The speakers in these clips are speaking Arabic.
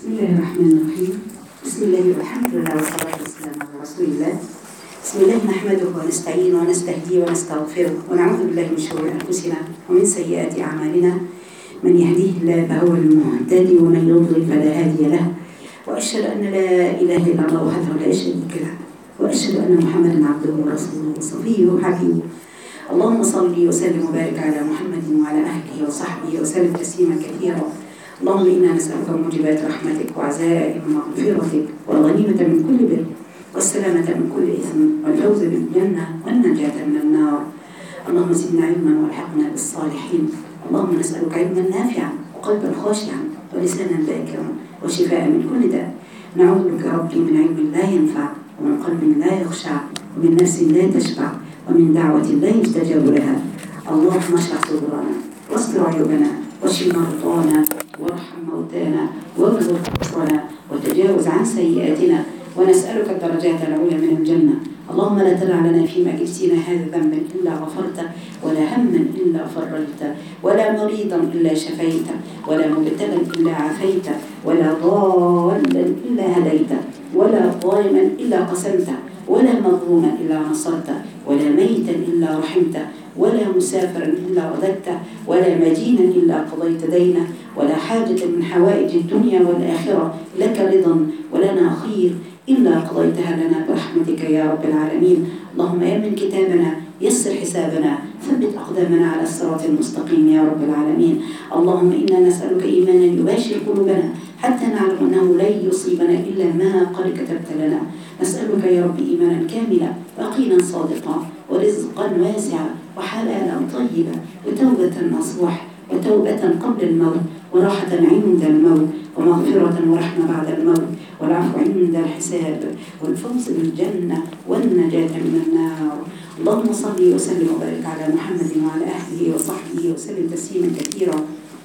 بسم الله الرحمن الرحيم. بسم الله والحمد لله والصلاة والسلام على رسول الله. بسم الله نحمده ونستعينه ونستهديه ونستغفره ونعوذ بالله من شرور أنفسنا ومن سيئات أعمالنا. من يهديه الله فهو المهتدي ومن يضلل فلا هادي له. وأشهد أن لا إله إلا الله وحده لا شريك له، وأشهد أن محمدا عبده ورسوله وصفيه وحبيبه. اللهم صل وسلم وبارك على محمد وعلى أهله وصحبه وسلم تسليما كثيرا. اللهم إنا نسألك موجبات رحمتك وعزائم مغفرتك والغنيمة من كل بر والسلامة من كل إثم والفوز بالجنة والنجاة من النار. اللهم زدنا علما والحقنا بالصالحين. اللهم نسألك علما نافعا وقلبا خاشعا ولسانا ذاكرا وشفاء من كل داء. نعوذ بك ربي من علم لا ينفع ومن قلب لا يخشع ومن نفس لا تشبع ومن دعوة لا يستجاب لها. اللهم اشرح صدورنا واستر عيوبنا واشف مرضانا وارحم موتانا واغفر قصرنا وتجاوز عن سيئاتنا ونسألك الدرجات العلى من الجنة. اللهم لا تدع لنا فيما جئتنا هذا ذنبا إلا غفرته ولا هما إلا فرجته ولا مريضا إلا شفيته ولا مبتلا إلا عافيته ولا ضالا إلا هديته ولا ظالما إلا قسمته ولا مظلوما إلا نصرته ولا ميتا إلا رحمته ولا مسافرا إلا رددته ولا مدينا إلا قضيت دينه ولا حاجة من حوائج الدنيا والآخرة لك رضا ولنا خير إلا قضيتها لنا برحمتك يا رب العالمين. اللهم يمن كتابنا يسر حسابنا ثبت أقدامنا على الصراط المستقيم يا رب العالمين. اللهم إنا نسألك إيمانا يباشر قلوبنا حتى نعلم أنه لن يصيبنا إلا ما قد كتبت لنا. نسألك يا رب إيمانا كاملا ويقينا صادقا ورزقا واسعا وحلالا طيبا وتوبة نصوح وتوبة قبل الموت وراحة عند الموت ومغفرة ورحمة بعد الموت والعفو عند الحساب والفوز بالجنة والنجاة من النار. اللهم صل وسلم وبارك على محمد وعلى أهله وصحبه وسلم تسليما كثيرا.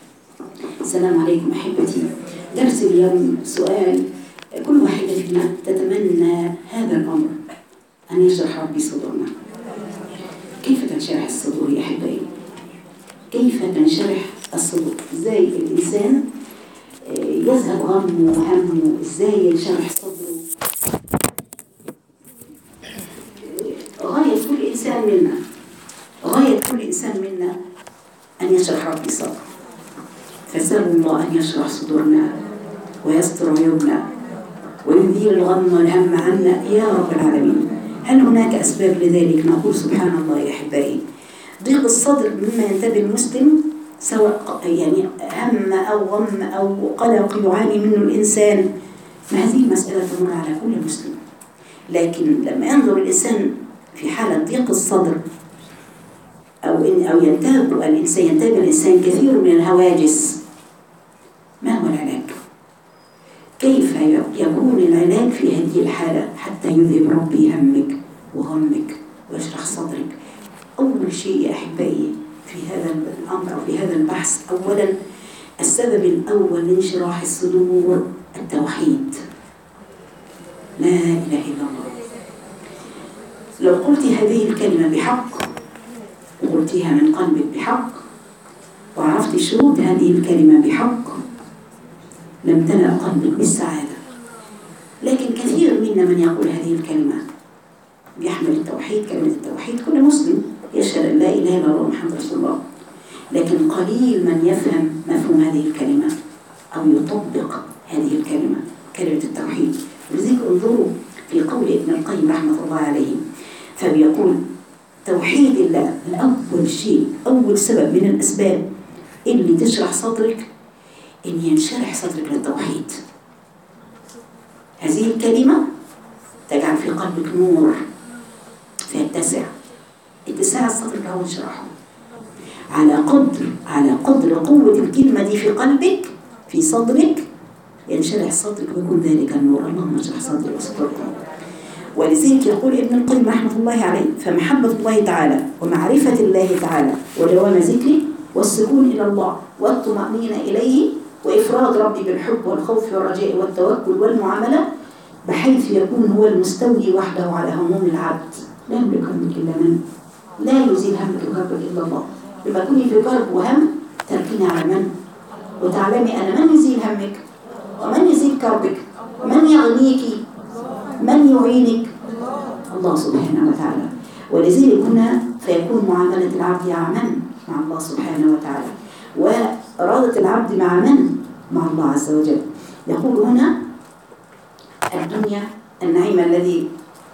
السلام عليكم أحبتي. درس اليوم سؤال كل واحدة فينا تتمنى هذا الأمر أن يشرح ربي صدورنا. كيف تنشرح الصدور يا أحبائي؟ كيف تنشرح الصدور؟ إزاي الإنسان يذهب غمه وهمه؟ إزاي ينشرح صدره؟ غاية كل إنسان منا أن يشرح ربي صدره. فسأل الله أن يشرح صدورنا ويستر عيوبنا ويزيل الغم والهم عنا يا رب العالمين. هل هناك أسباب لذلك؟ نقول سبحان الله يا أحبائي. ضيق الصدر مما ينتبه المسلم، سواء يعني هم أو غم أو قلق يعاني منه الإنسان، ما هذه المسألة تمر على كل مسلم. لكن لما ينظر الإنسان في حالة ضيق الصدر أو ينتاب الإنسان كثير من الهواجس، ما هو العلاج؟ كيف يكون العلاج في هذه الحالة حتى يذهب ربي همك وغمك ويشرح صدرك؟ أول شيء يا أحبائي في هذا الأمر أو في هذا البحث، أولا السبب الأول لانشراح الصدور التوحيد. لا إله إلا الله. لو قلت هذه الكلمة بحق وقلتها من قلبك بحق وعرفت شروط هذه الكلمة بحق لامتلأ قلبك بالسعادة. لكن كثير منا من يقول هذه الكلمة بيحمل التوحيد، كلمة التوحيد، كل مسلم يشهد أن لا إله إلا الله محمد رسول الله، لكن قليل من يفهم مفهوم هذه الكلمة أو يطبق هذه الكلمة، كلمة التوحيد. ولذلك انظروا في قول ابن القيم رحمة الله عليه، فبيقول توحيد الله الأول شيء، أول سبب من الأسباب اللي تشرح صدرك إن ينشرح صدرك للتوحيد. هذه الكلمة تجعل في قلبك نور فيتسع. اتساع الصدر هو انشراحه. على قدر قوة الكلمة دي في قلبك في صدرك ينشرح صدرك ويكون ذلك النور. اللهم اشرح صدري وصدركم. ولذلك يقول ابن القيم رحمة الله عليه: فمحبة الله تعالى ومعرفة الله تعالى ودوام ذكره والسكون إلى الله والطمأنينة إليه وإفراد ربي بالحب والخوف والرجاء والتوكل والمعاملة بحيث يكون هو المستولي وحده على هموم العبد. لا يملك همك إلا من، لا يزيل همك وكربك إلا الله. لما تكوني في كرب وهم تركيني على من؟ وتعلمي أن من يزيل همك ومن يزيل يغنيك؟ من يعينك؟ الله سبحانه وتعالى. ولذلك هنا فيكون معاملة العبد مع من؟ مع الله سبحانه وتعالى. وإرادة العبد مع من؟ مع الله عز وجل. يقول هنا الدنيا النعيم الذي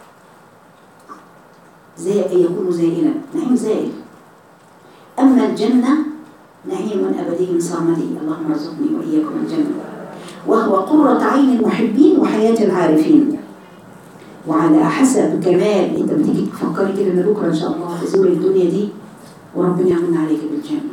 يكون زائلا، نعيم زائل. أما الجنة نعيم أبدي صامدي، اللهم ارزقني وإياكم الجنة، وهو قرة عين المحبين وحياة العارفين. وعلى حسب كمال، انت بتيجي تفكري كده ان بكره ان شاء الله تزوري الدنيا دي وربنا يمن عليك بالجنه،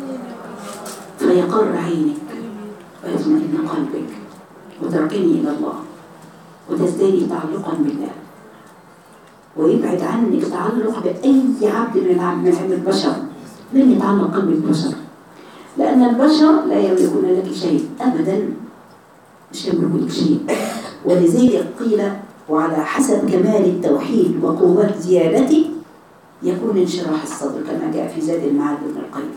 فيقر عينك ويطمئن قلبك وتركني الى الله وتزدادي تعلقا بالله، ويبعد عنك تعلق باي عبد من البشر. لن يتعلق قلبك بالبشر، لان البشر لا يملكون لك شيء ابدا، مش يملكون لك شيء. ولذلك قيل وعلى حسب كمال التوحيد وقوة زيادته يكون انشراح الصدر، كما جاء في زاد المعاد بن القيم.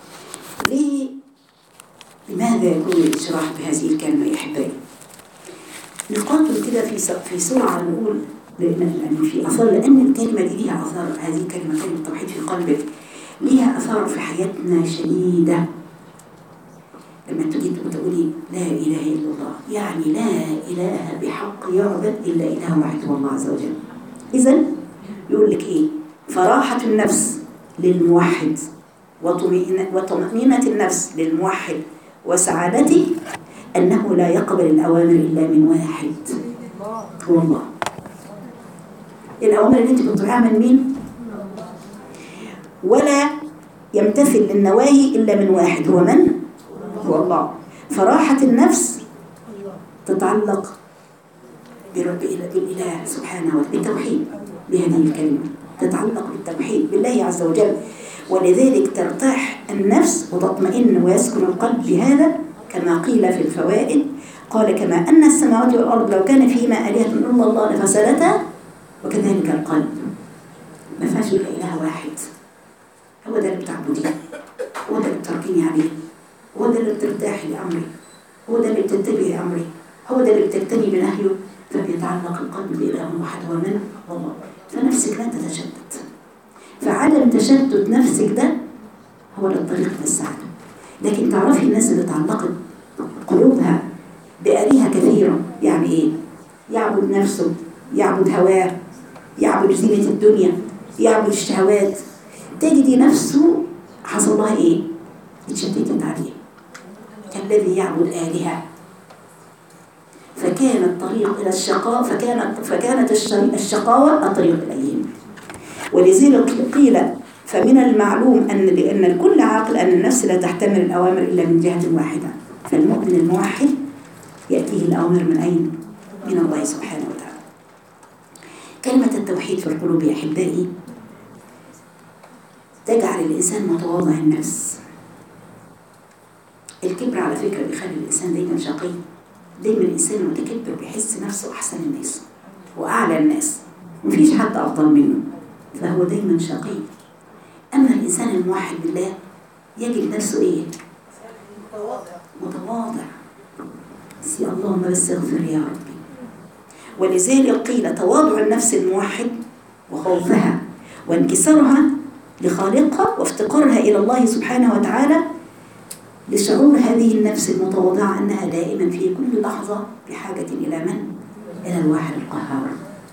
لماذا يكون الانشراح بهذه الكلمة يا أحبائي؟ نقاطل كده في سرعة نقول يعني في أثار، لأن الكلمة دي ليها أثار. هذه الكلمة كلمة التوحيد في قلبك ليها أثار في حياتنا شديدة. لما تجي تقولي لا إله إلا الله، يعني لا إله بحق يعبد إلا إله واحد هو الله عز وجل. إذن يقول لك إيه؟ فراحة النفس للموحد وطمأنينة النفس للموحد وسعادته أنه لا يقبل الأوامر إلا من واحد هو الله. الأوامر اللي أنت بتطيعها من مين؟ ولا يمتثل للنواهي إلا من واحد هو من؟ هو الله. فراحة النفس تتعلق بالإله سبحانه وتعالى، بالتوحيد، بهذه الكلمة تتعلق بالتوحيد بالله عز وجل. ولذلك ترتاح النفس وتطمئن ويسكن القلب بهذا، كما قيل في الفوائد قال كما أن السماوات والأرض لو كان فيهما آلهة إلا الله لفسدتا وكذلك القلب ما فيهاش إلا إله واحد. هو ده اللي بتعبديه، هو ده اللي بتركيني عليه، هو ده اللي بترتاحي لأمري، هو ده اللي بتنتبهي لأمري، هو ده اللي بتجتني بنهيه. فبيتعلق القلب بإله واحد هو من؟ الله. فنفسك لا تتشتت، فعدم تشتت نفسك ده هو الطريق للسعادة. لكن تعرفي الناس اللي تعلقت قلوبها بآلهة كثيرة، يعني إيه؟ يعبد نفسه، يعبد هواه، يعبد زينة الدنيا، يعبد الشهوات، تجدي نفسه حصل لها إيه؟ اتشتتت عليه كالذي يعبد آلهة. فكان الطريق إلى الشقاء فكانت الشقاوة الطريق إليهم. ولذلك قيل فمن المعلوم لأن الكل عاقل أن النفس لا تحتمل الأوامر إلا من جهة واحدة. فالمؤمن الموحد يأتيه الأوامر من أين؟ من الله سبحانه وتعالى. كلمة التوحيد في القلوب يا أحبائي تجعل الإنسان متواضع النفس. الكبر على فكرة بيخلي الإنسان دايما شقي. دايما الإنسان المتكبر بيحس نفسه أحسن الناس وأعلى الناس، مفيش حد أفضل منه، فهو دايما شقي. أما الإنسان الموحد بالله يجد نفسه إيه؟ متواضع. سي اللهم بس اغفر يا ربي. ولذلك قيل تواضع النفس الموحد وخوفها وانكسارها لخالقها وافتقارها إلى الله سبحانه وتعالى لشعور هذه النفس المتواضعة أنها دائما في كل لحظة بحاجة إلى من؟ إلى الواحد القهار.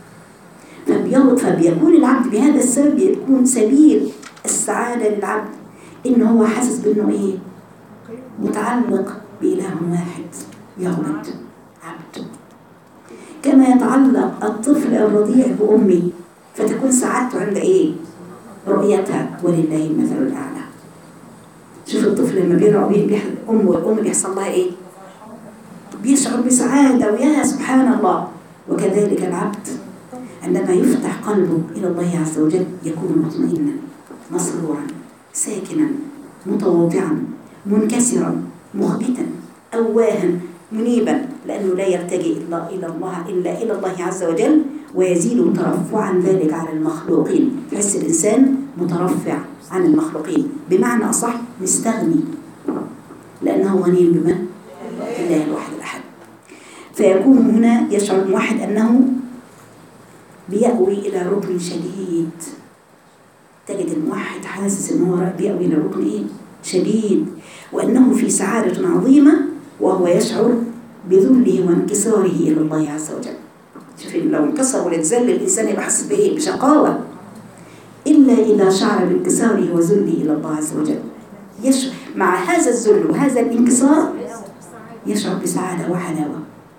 فبيكون العبد بهذا السبب يكون سبيل السعادة للعبد إنه هو حاسس بأنه إيه؟ متعلق بإله واحد يعبد عبد، كما يتعلق الطفل الرضيع بأمه فتكون سعادته عند إيه؟ رؤيتها، ولله المثل الأعلى. شوف الطفل لما بيرعى أمه والأم بيحصل لها إيه؟ بيشعر بسعادة ويا سبحان الله. وكذلك العبد عندما يفتح قلبه إلى الله عز وجل يكون مطمئنا مسرورا ساكنا متواضعا منكسرا مخبتا أواها منيبا، لأنه لا يلتجئ إلا إلى الله عز وجل، ويزيد ترفعا ذلك على المخلوقين. تحس الإنسان مترفع عن المخلوقين، بمعنى أصح مستغني، لأنه غني بمن؟ الله الواحد الأحد. فيكون هنا يشعر الموحد أنه بيأوي إلى ركن شديد. تجد الموحد حاسس أنه بيأوي إلى ركن إيه؟ شديد، وأنه في سعادة عظيمة، وهو يشعر بذله وانكساره إلى الله عز وجل. شوفي لو انكسر والاتذل الإنسان يبقى حاسس بإيه؟ بشقاوة. إلا إذا شعر بانكساره وذله إلى الله عز وجل يشعر مع هذا الذل وهذا الانكسار يشعر بسعادة وحلاوة.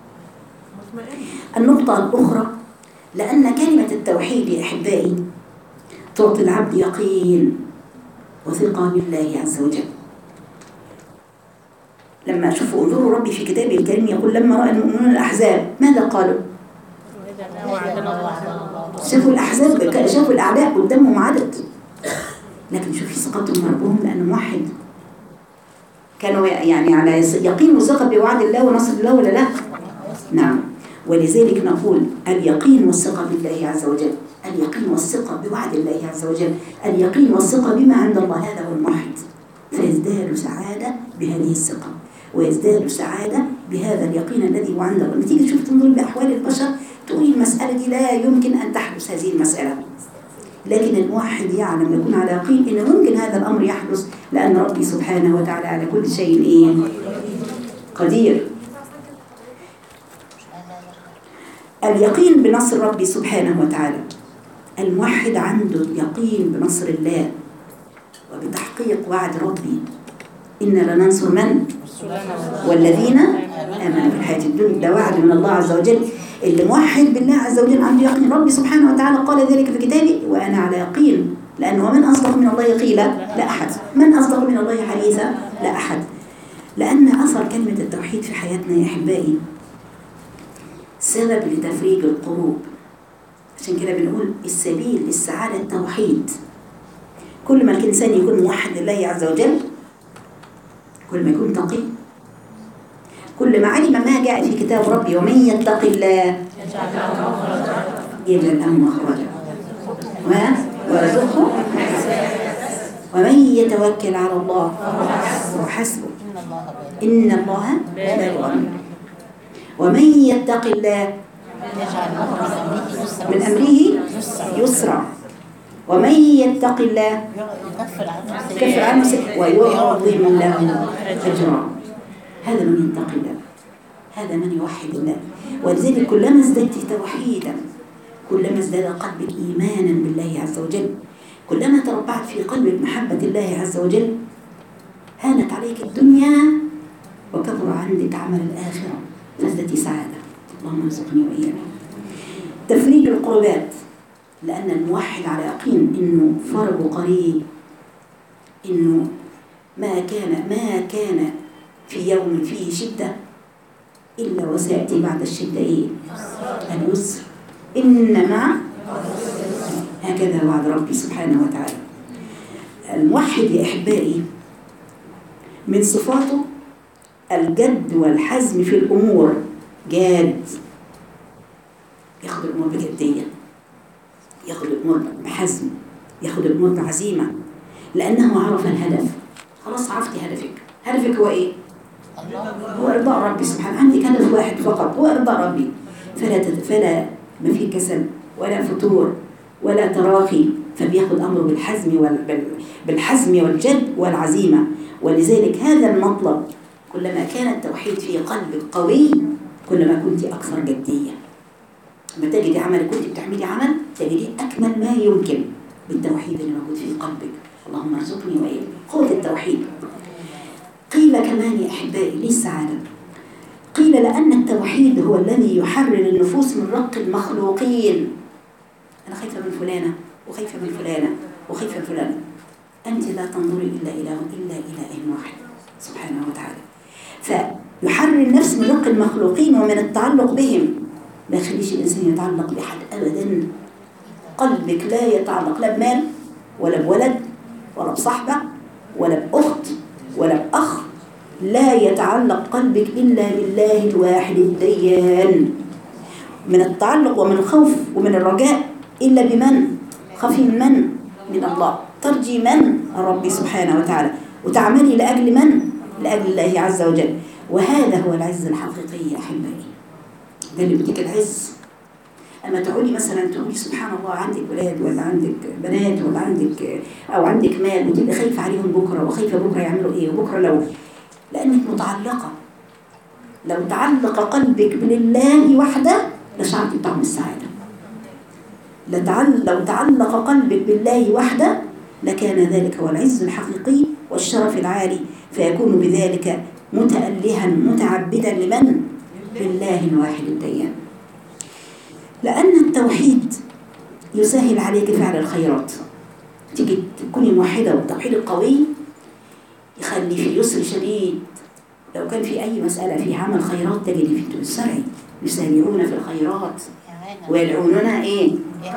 النقطة الأخرى، لأن كلمة التوحيد يا أحبائي تعطي العبد يقين وثقة بالله عز وجل. لما شوفوا انظروا ربي في كتابه الكريم يقول لما رأى المؤمنون الأحزاب ماذا قالوا؟ شافوا الأحزاب، شافوا الأعداء قدامهم عدد، لكن شوفي ثقتهم ربهم لأنه موحد، كانوا يعني على يقين وثقة بوعد الله ونصر الله ولا لا؟ نعم. ولذلك نقول اليقين والثقة بالله عز وجل، اليقين والثقة بوعد الله عز وجل، اليقين والثقة بما عند الله، هذا هو الموحد. فيزداد سعادة بهذه الثقة، ويزداد سعادة بهذا اليقين الذي هو عند الله. لما تيجي تشوف تنظر بأحوال البشر تقولي المسألة دي لا يمكن أن تحدث هذه المسألة، لكن الموحد يعلم يكون على يقين إن ممكن هذا الأمر يحدث، لأن ربي سبحانه وتعالى على كل شيء قدير. اليقين بنصر ربي سبحانه وتعالى، الموحد عنده يقين بنصر الله وبتحقيق وعد ربي، إن لننصر من؟ والذين آمنوا في الحياة الدنيا، ده وعد من الله عز وجل. اللي موحد بالله عز وجل عنده يقين. ربي سبحانه وتعالى قال ذلك في كتابه وأنا على يقين، لأنه ومن أصدق من الله قيلا؟ لا أحد. من أصدق من الله حديثا؟ لا أحد. لأن أثر كلمة التوحيد في حياتنا يا أحبائي سبب لتفريج القلوب. عشان كده بنقول السبيل للسعادة التوحيد. كل ما الإنسان يكون موحد لله عز وجل، كل ما يكون تقي، كل ما علم ما جاء في كتاب ربي ومن يتق الله يجعل له مخرجا ويرزقه ومن يتوكل على الله فهو حسبه إن الله بالغ أمره ومن يتق الله من أمره يسرا ومن يتق الله يكفر عنه ويعظم له أجرا. هذا من يتق الله، هذا من يوحد الله. ولذلك كلما ازددت توحيدا كلما ازداد قلبك إيمانا بالله عز وجل، كلما تربعت في قلبك محبة الله عز وجل هانت عليك الدنيا وكبر عندك عمل الآخرة فازددت سعادة. اللهم ارزقني وإياك. تفريج القربات، لأن الموحد على يقين إنه فرجه قريب، إنه ما كان في يوم فيه شدة إلا وسيأتي بعد الشدة إيه؟ اليسر. إنما هكذا وعد ربي سبحانه وتعالى. الموحد يا أحبائي من صفاته الجد والحزم في الأمور. جاد، ياخد الأمور بجدية، ياخد الأمور بحزم، ياخد الأمور بعزيمة، لأنه عرف الهدف. خلاص عرفتي هدفك. هدفك هو إيه؟ هو إرضاء ربي سبحانه. عندك هدف واحد فقط هو إرضاء ربي، فلا ما في كسل ولا فتور ولا تراخي، فبياخد أمره بالحزم والجد والعزيمة. ولذلك هذا المطلب كلما كان التوحيد في قلبك قوي كلما كنت أكثر جدية. لما تجدي عمل كنت بتعملي عمل تجدي أكمل ما يمكن بالتوحيد اللي موجود في قلبك. اللهم ارزقني وإياك قوة التوحيد. قيل كمان يا أحبائي ليه السعادة؟ قيل لأن التوحيد هو الذي يحرر النفوس من رق المخلوقين. أنا خايفة من فلانة وخايفة من فلانة وخايفة من فلانة. أنت لا تنظري إلا إله واحد سبحانه وتعالى. فيحرر النفس من رق المخلوقين ومن التعلق بهم. ما يخليش الإنسان يتعلق بأحد أبدا. قلبك لا يتعلق لا بمال ولا بولد ولا بصحبة ولا بأخت ولا بأخ. لا يتعلق قلبك إلا بالله الواحد الديان. من التعلق ومن الخوف ومن الرجاء إلا بمن؟ خافي من الله. ترجي من؟ ربي سبحانه وتعالى. وتعملي لأجل من؟ لأجل الله عز وجل. وهذا هو العز الحقيقي يا أحبائي. ده اللي بيديك العز. اما تقولي مثلا تقولي سبحان الله عندك ولاد ولا عندك بنات ولا عندك او عندك مال وتبقي خايفه عليهم بكره وخايفه بكره يعملوا ايه وبكره لانك متعلقه. لو تعلق قلبك بالله وحده لشعرت بطعم السعاده. لو تعلق قلبك بالله وحده لكان ذلك هو العز الحقيقي والشرف العالي، فيكون بذلك متألها متعبدا لمن؟ لله الواحد الديان. لأن التوحيد يسهل عليك فعل الخيرات. تيجي تكوني موحدة والتوحيد القوي يخلي في يسر شديد. لو كان في أي مسألة فيها عمل خيرات تجد في السرع يسارعون في الخيرات ويدعوننا إيه؟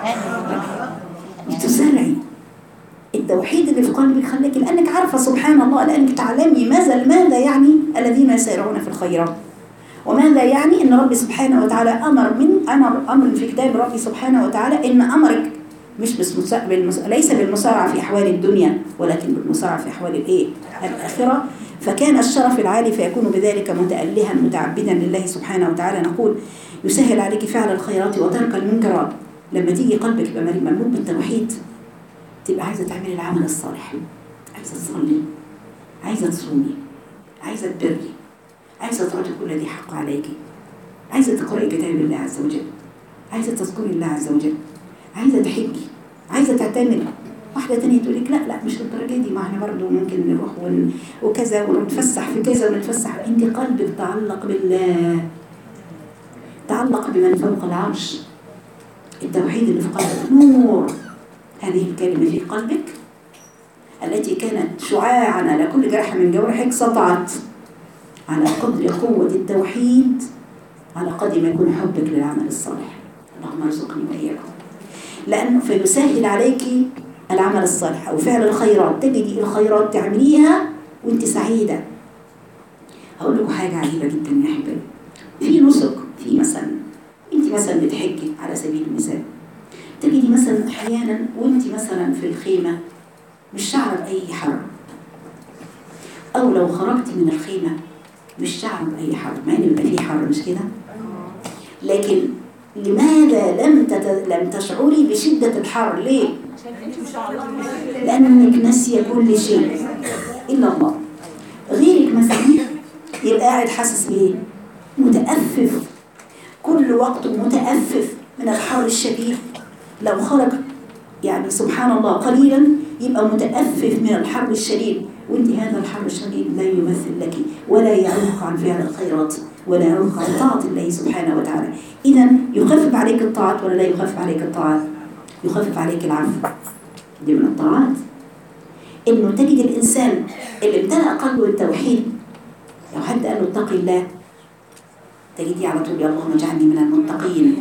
تسرعي. التوحيد اللي في قلبك خليك لأنك عارفة سبحان الله، لأنك تعلمي ماذا يعني الذين يسارعون في الخيرات، وماذا يعني ان رب سبحانه وتعالى امر في كتاب ربي سبحانه وتعالى ان امرك مش ليس بالمسارعه في احوال الدنيا ولكن بالمسارعه في احوال الايه؟ الاخره. فكان الشرف العالي فيكون بذلك متألها متعبدا لله سبحانه وتعالى. نقول يسهل عليك فعل الخيرات وترك المنكرات. لما تيجي قلبك يبقى مملوء بالتوحيد تبقى عايزه تعملي العمل الصالح، عايزه تصلي، عايزه تصومي، عايزه تبري، عايزة تعطي كل ذي حق عليك، عايزة تقرأي كتاب الله عز وجل، عايزة تذكري الله عز وجل، عايزة تحجي، عايزة تعتمري. واحدة تانية تقول لك لا مش للدرجة دي، ما احنا برضه ممكن نروح وكذا ونتفسح في كذا ونتفسح. انت قلبك تعلق بالله، تعلق بمن فوق العرش. التوحيد اللي في قلبك نور. هذه الكلمة في قلبك التي كانت شعاعا على كل جرح من جوارحك سطعت على قدر قوة التوحيد، على قدر ما يكون حبك للعمل الصالح. اللهم ارزقني وإياكم. لأنه فيسهل عليك العمل الصالح أو فعل الخيرات. تجدي الخيرات تعمليها وانت سعيدة. هقول لكم حاجة عجيبة جدا يا أحبابي. في نسك، في مثلا انت مثلا بتحجي على سبيل المثال، تجدي مثلا أحيانا وانت مثلا في الخيمة مش شعر بأي حر، أو لو خرجت من الخيمة مش شعر بأي حر، مع إن يبقى فيه حر مش كده؟ لكن لماذا لم تشعري بشدة الحر؟ ليه؟ لأنك ناسية كل شيء إلا الله. غيرك مثلا يبقى قاعد حاسس بإيه؟ متأفف، كل وقت متأفف من الحر الشديد. لو خرج يعني سبحان الله قليلا يبقى متأفف من الحر الشديد، وانت هذا الحر الشديد لا يمثل لك ولا يعوق عن فعل الخيرات ولا يعوق عن طاعة الله سبحانه وتعالى. إذا يخفف عليك الطاعات ولا لا يخفف عليك الطاعات؟ يخفف عليك العفو. دي من الطاعات. إنه تجد الإنسان اللي امتلأ قلبه التوحيد، لو حد قال له اتقي الله تجدي على طول يا اللهم اجعلني من المتقين.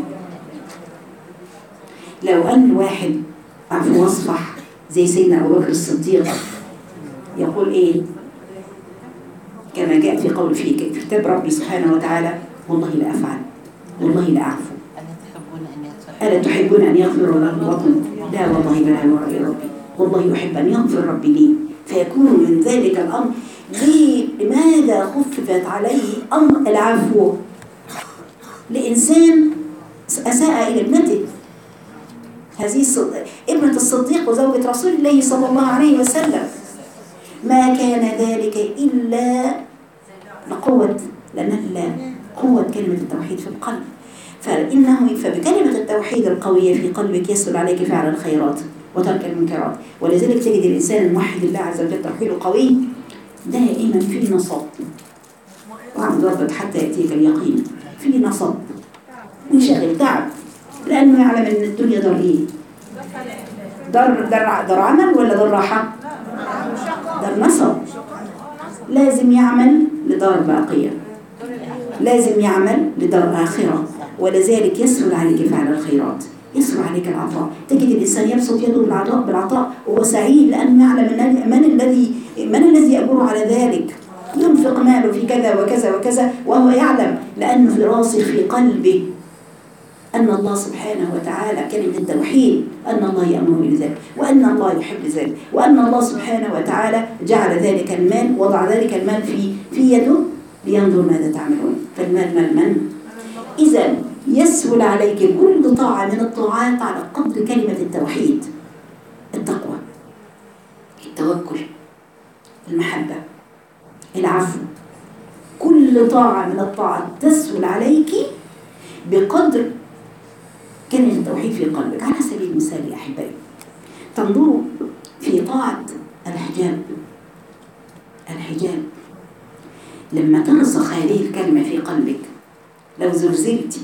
لو أن واحد عفو واصفح زي سيدنا أبو بكر الصديق يقول إيه؟ كما جاء في قول في كتاب ربي سبحانه وتعالى والله لا أفعل والله لا أعفو ألا تحبون أن يغفر لكم؟ لا والله بلا يا ربي والله يحب أن يغفر ربي لي. فيكون من ذلك الأمر لماذا خففت عليه أمر العفو؟ لإنسان أساء إلى ابنته، هذه ابنة الصديق وزوجة رسول الله صلى الله عليه وسلم، ما كان ذلك إلا لقوة، لأن قوة كلمة التوحيد في القلب. فبكلمة التوحيد القوية في قلبك يسهل عليك فعل الخيرات وترك المنكرات. ولذلك تجد الإنسان الموحد الله عز وجل توحيده قوي دائما في نصب، وعبد ربك حتى يأتيك اليقين. في نصب وشغل تعب، لأنه يعلم أن الدنيا دار إيه؟ دار عمل ولا دار راحة؟ دار نصب. لازم يعمل لدار باقية، لازم يعمل لدار آخرة. ولذلك يسهل عليك فعل الخيرات، يسهل عليك العطاء. تجد الإنسان يبسط يده بالعطاء وهو سعيد لأنه يعلم من الذي يأجره على ذلك. ينفق ماله في كذا وكذا وكذا وهو يعلم لأنه في راسخ في قلبه أن الله سبحانه وتعالى كلمة التوحيد، أن الله يأمر بذلك وأن الله يحب ذلك وأن الله سبحانه وتعالى جعل ذلك المال، وضع ذلك المال في يده لينظر ماذا تعملون. فالمال مال من؟ إذا يسهل عليك كل طاعة من الطاعات على قدر كلمة التوحيد، التقوى، التوكل، المحبة، العفو. كل طاعة من الطاعات تسهل عليك بقدر كلمة التوحيد في قلبك. على سبيل المثال يا أحبائي، تنظروا في طاعة الحجاب. الحجاب لما ترسخ هذه الكلمة في قلبك، لو زلزلتي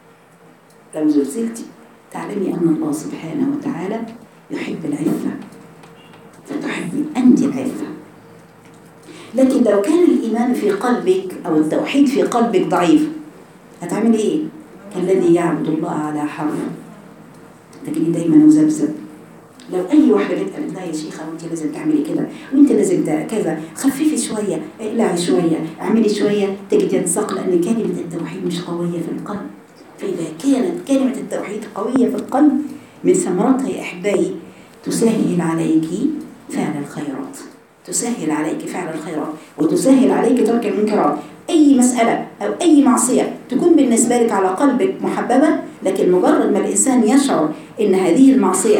تعلمي أن الله سبحانه وتعالى يحب العفة، فتحبي أنت العفة. لكن لو كان الإيمان في قلبك أو التوحيد في قلبك ضعيف، هتعملي إيه؟ كالذي يعبد الله على حرف، تجري دايما مذبذب. لو أي واحدة جت قالت لها يا شيخة وأنت لازم تعملي كده وأنت لازم كذا، خففي شوية، اقلعي شوية، اعملي شوية، تجي تنسق، لأن كلمة التوحيد مش قوية في القلب. فإذا كانت كلمة التوحيد قوية في القلب، من ثمرتها يا أحبائي تسهل عليك فعل الخيرات، تسهل عليك فعل الخيرات، وتسهل عليك ترك المنكرات. أي مسألة أو أي معصية تكون بالنسبة لك على قلبك محببة، لكن مجرد ما الإنسان يشعر إن هذه المعصية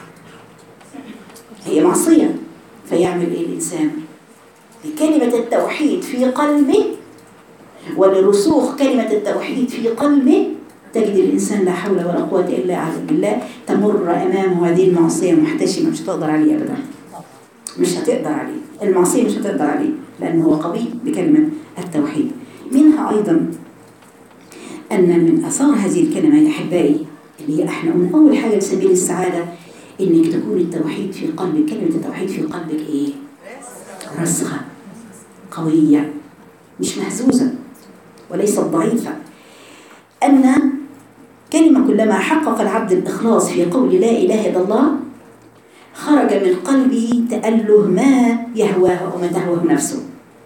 هي معصية، فيعمل إيه الإنسان؟ لكلمة التوحيد في قلبه ولرسوخ كلمة التوحيد في قلبه، تجد الإنسان لا حول ولا قوة إلا بالله تمر أمامه هذه المعصية محتشمة، مش هتقدر عليه أبدا، مش هتقدر عليه المعصية، مش هتقدر عليه، لأنه هو قوي بكلمة التوحيد. منها أيضا أن من أثار هذه الكلمة يا أحبائي اللي هي احنا من أول حاجة لسبيل السعادة، إنك تكون التوحيد في قلبك، كلمة التوحيد في قلبك إيه؟ راسخة، قوية، مش مهزوزة وليست ضعيفة. أن كلمة كلما حقق العبد الإخلاص في قول لا إله إلا الله، خرج من قلبه تأله ما يهواه وما تهواه نفسه،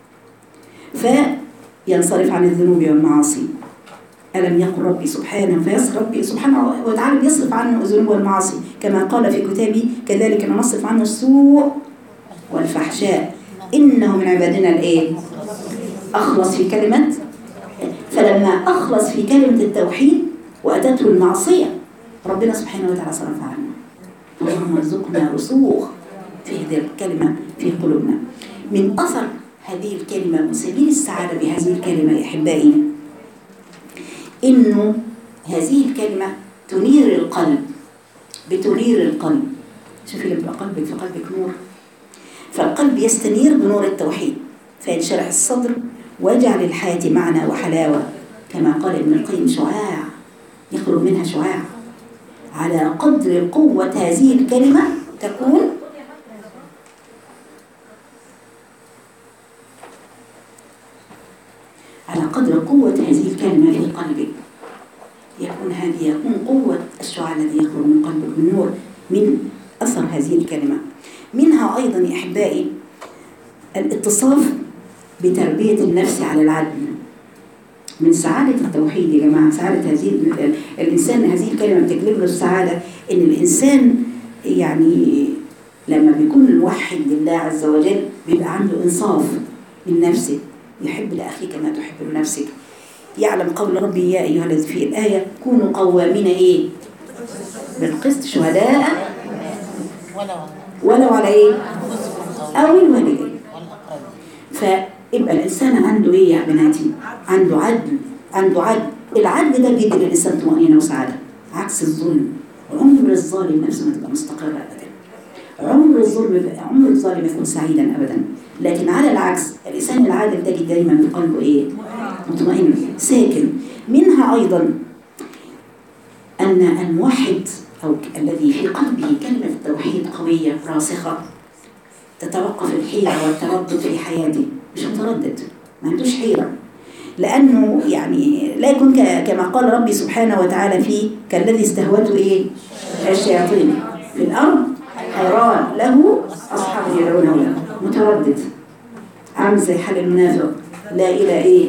فينصرف عن الذنوب والمعاصي. ألم يقل ربي سبحانه، فيصرف ربي سبحانه وتعالى بيصرف عنه الذنوب والمعاصي، كما قال في كتابه كذلك نصرف عنه السوء والفحشاء إنه من عبادنا الإيه؟ أخلص في كلمة، فلما أخلص في كلمة التوحيد وأتته المعصية، ربنا سبحانه وتعالى صرف عنه. اللهم ارزقنا رسوخ في هذه الكلمة في قلوبنا. من أثر هذه الكلمة من سبيل السعادة بهذه الكلمة يا أحبائي، إنه هذه الكلمة تنير القلب، بتنير القلب. شوفي لما قلبك في قلبك نور، فالقلب يستنير بنور التوحيد، فينشرح الصدر ويجعل الحياة معنى وحلاوة، كما قال ابن القيم شعاع يخرج منها شعاع. على قدر قوة هذه الكلمة تكون على قدر قوة هذه الكلمة في قلبك يكون قوة الشعاع الذي يخرج من قلبك من نور، من أثر هذه الكلمة. منها أيضا يا أحبائي الاتصاف بتربية النفس على العدل. من سعادة التوحيد يا جماعة، سعادة هذه الإنسان، هذه الكلمة بتجلب له السعادة، إن الإنسان يعني لما بيكون موحد لله عز وجل بيبقى عنده إنصاف من نفسه، يحب لأخيك ما تحب لنفسك. يعلم قول ربي يا أيها الذين في الآية كونوا قوامين إيه؟ بالقسط شهداء ولو على إيه؟ أو الوالدين. فيبقى الإنسان عنده إيه يا بناتي؟ عنده عدل، عنده عدل. العدل ده بيدي للإنسان طمأنينة وسعادة، عكس الظلم. عمر الظالم نفسه ما تبقى مستقرة أبدا، عمر الظالم يكون سعيدا أبدا. لكن على العكس الإنسان العادل تجد دايما في قلبه إيه؟ مطمئن ساكن. منها أيضا أن الموحد أو الذي في قلبه كلمة التوحيد قوية راسخة، تتوقف الحيرة والتردد في حياته، مش متردد، ما عندوش حيرة، لأنه يعني لا يكون كما قال ربي سبحانه وتعالى فيه كالذي استهوته إيه؟ الشياطين في الأرض حيران له أصحاب يدعونه له، متردد، عامل زي حال المنافق، لا إلى إيه؟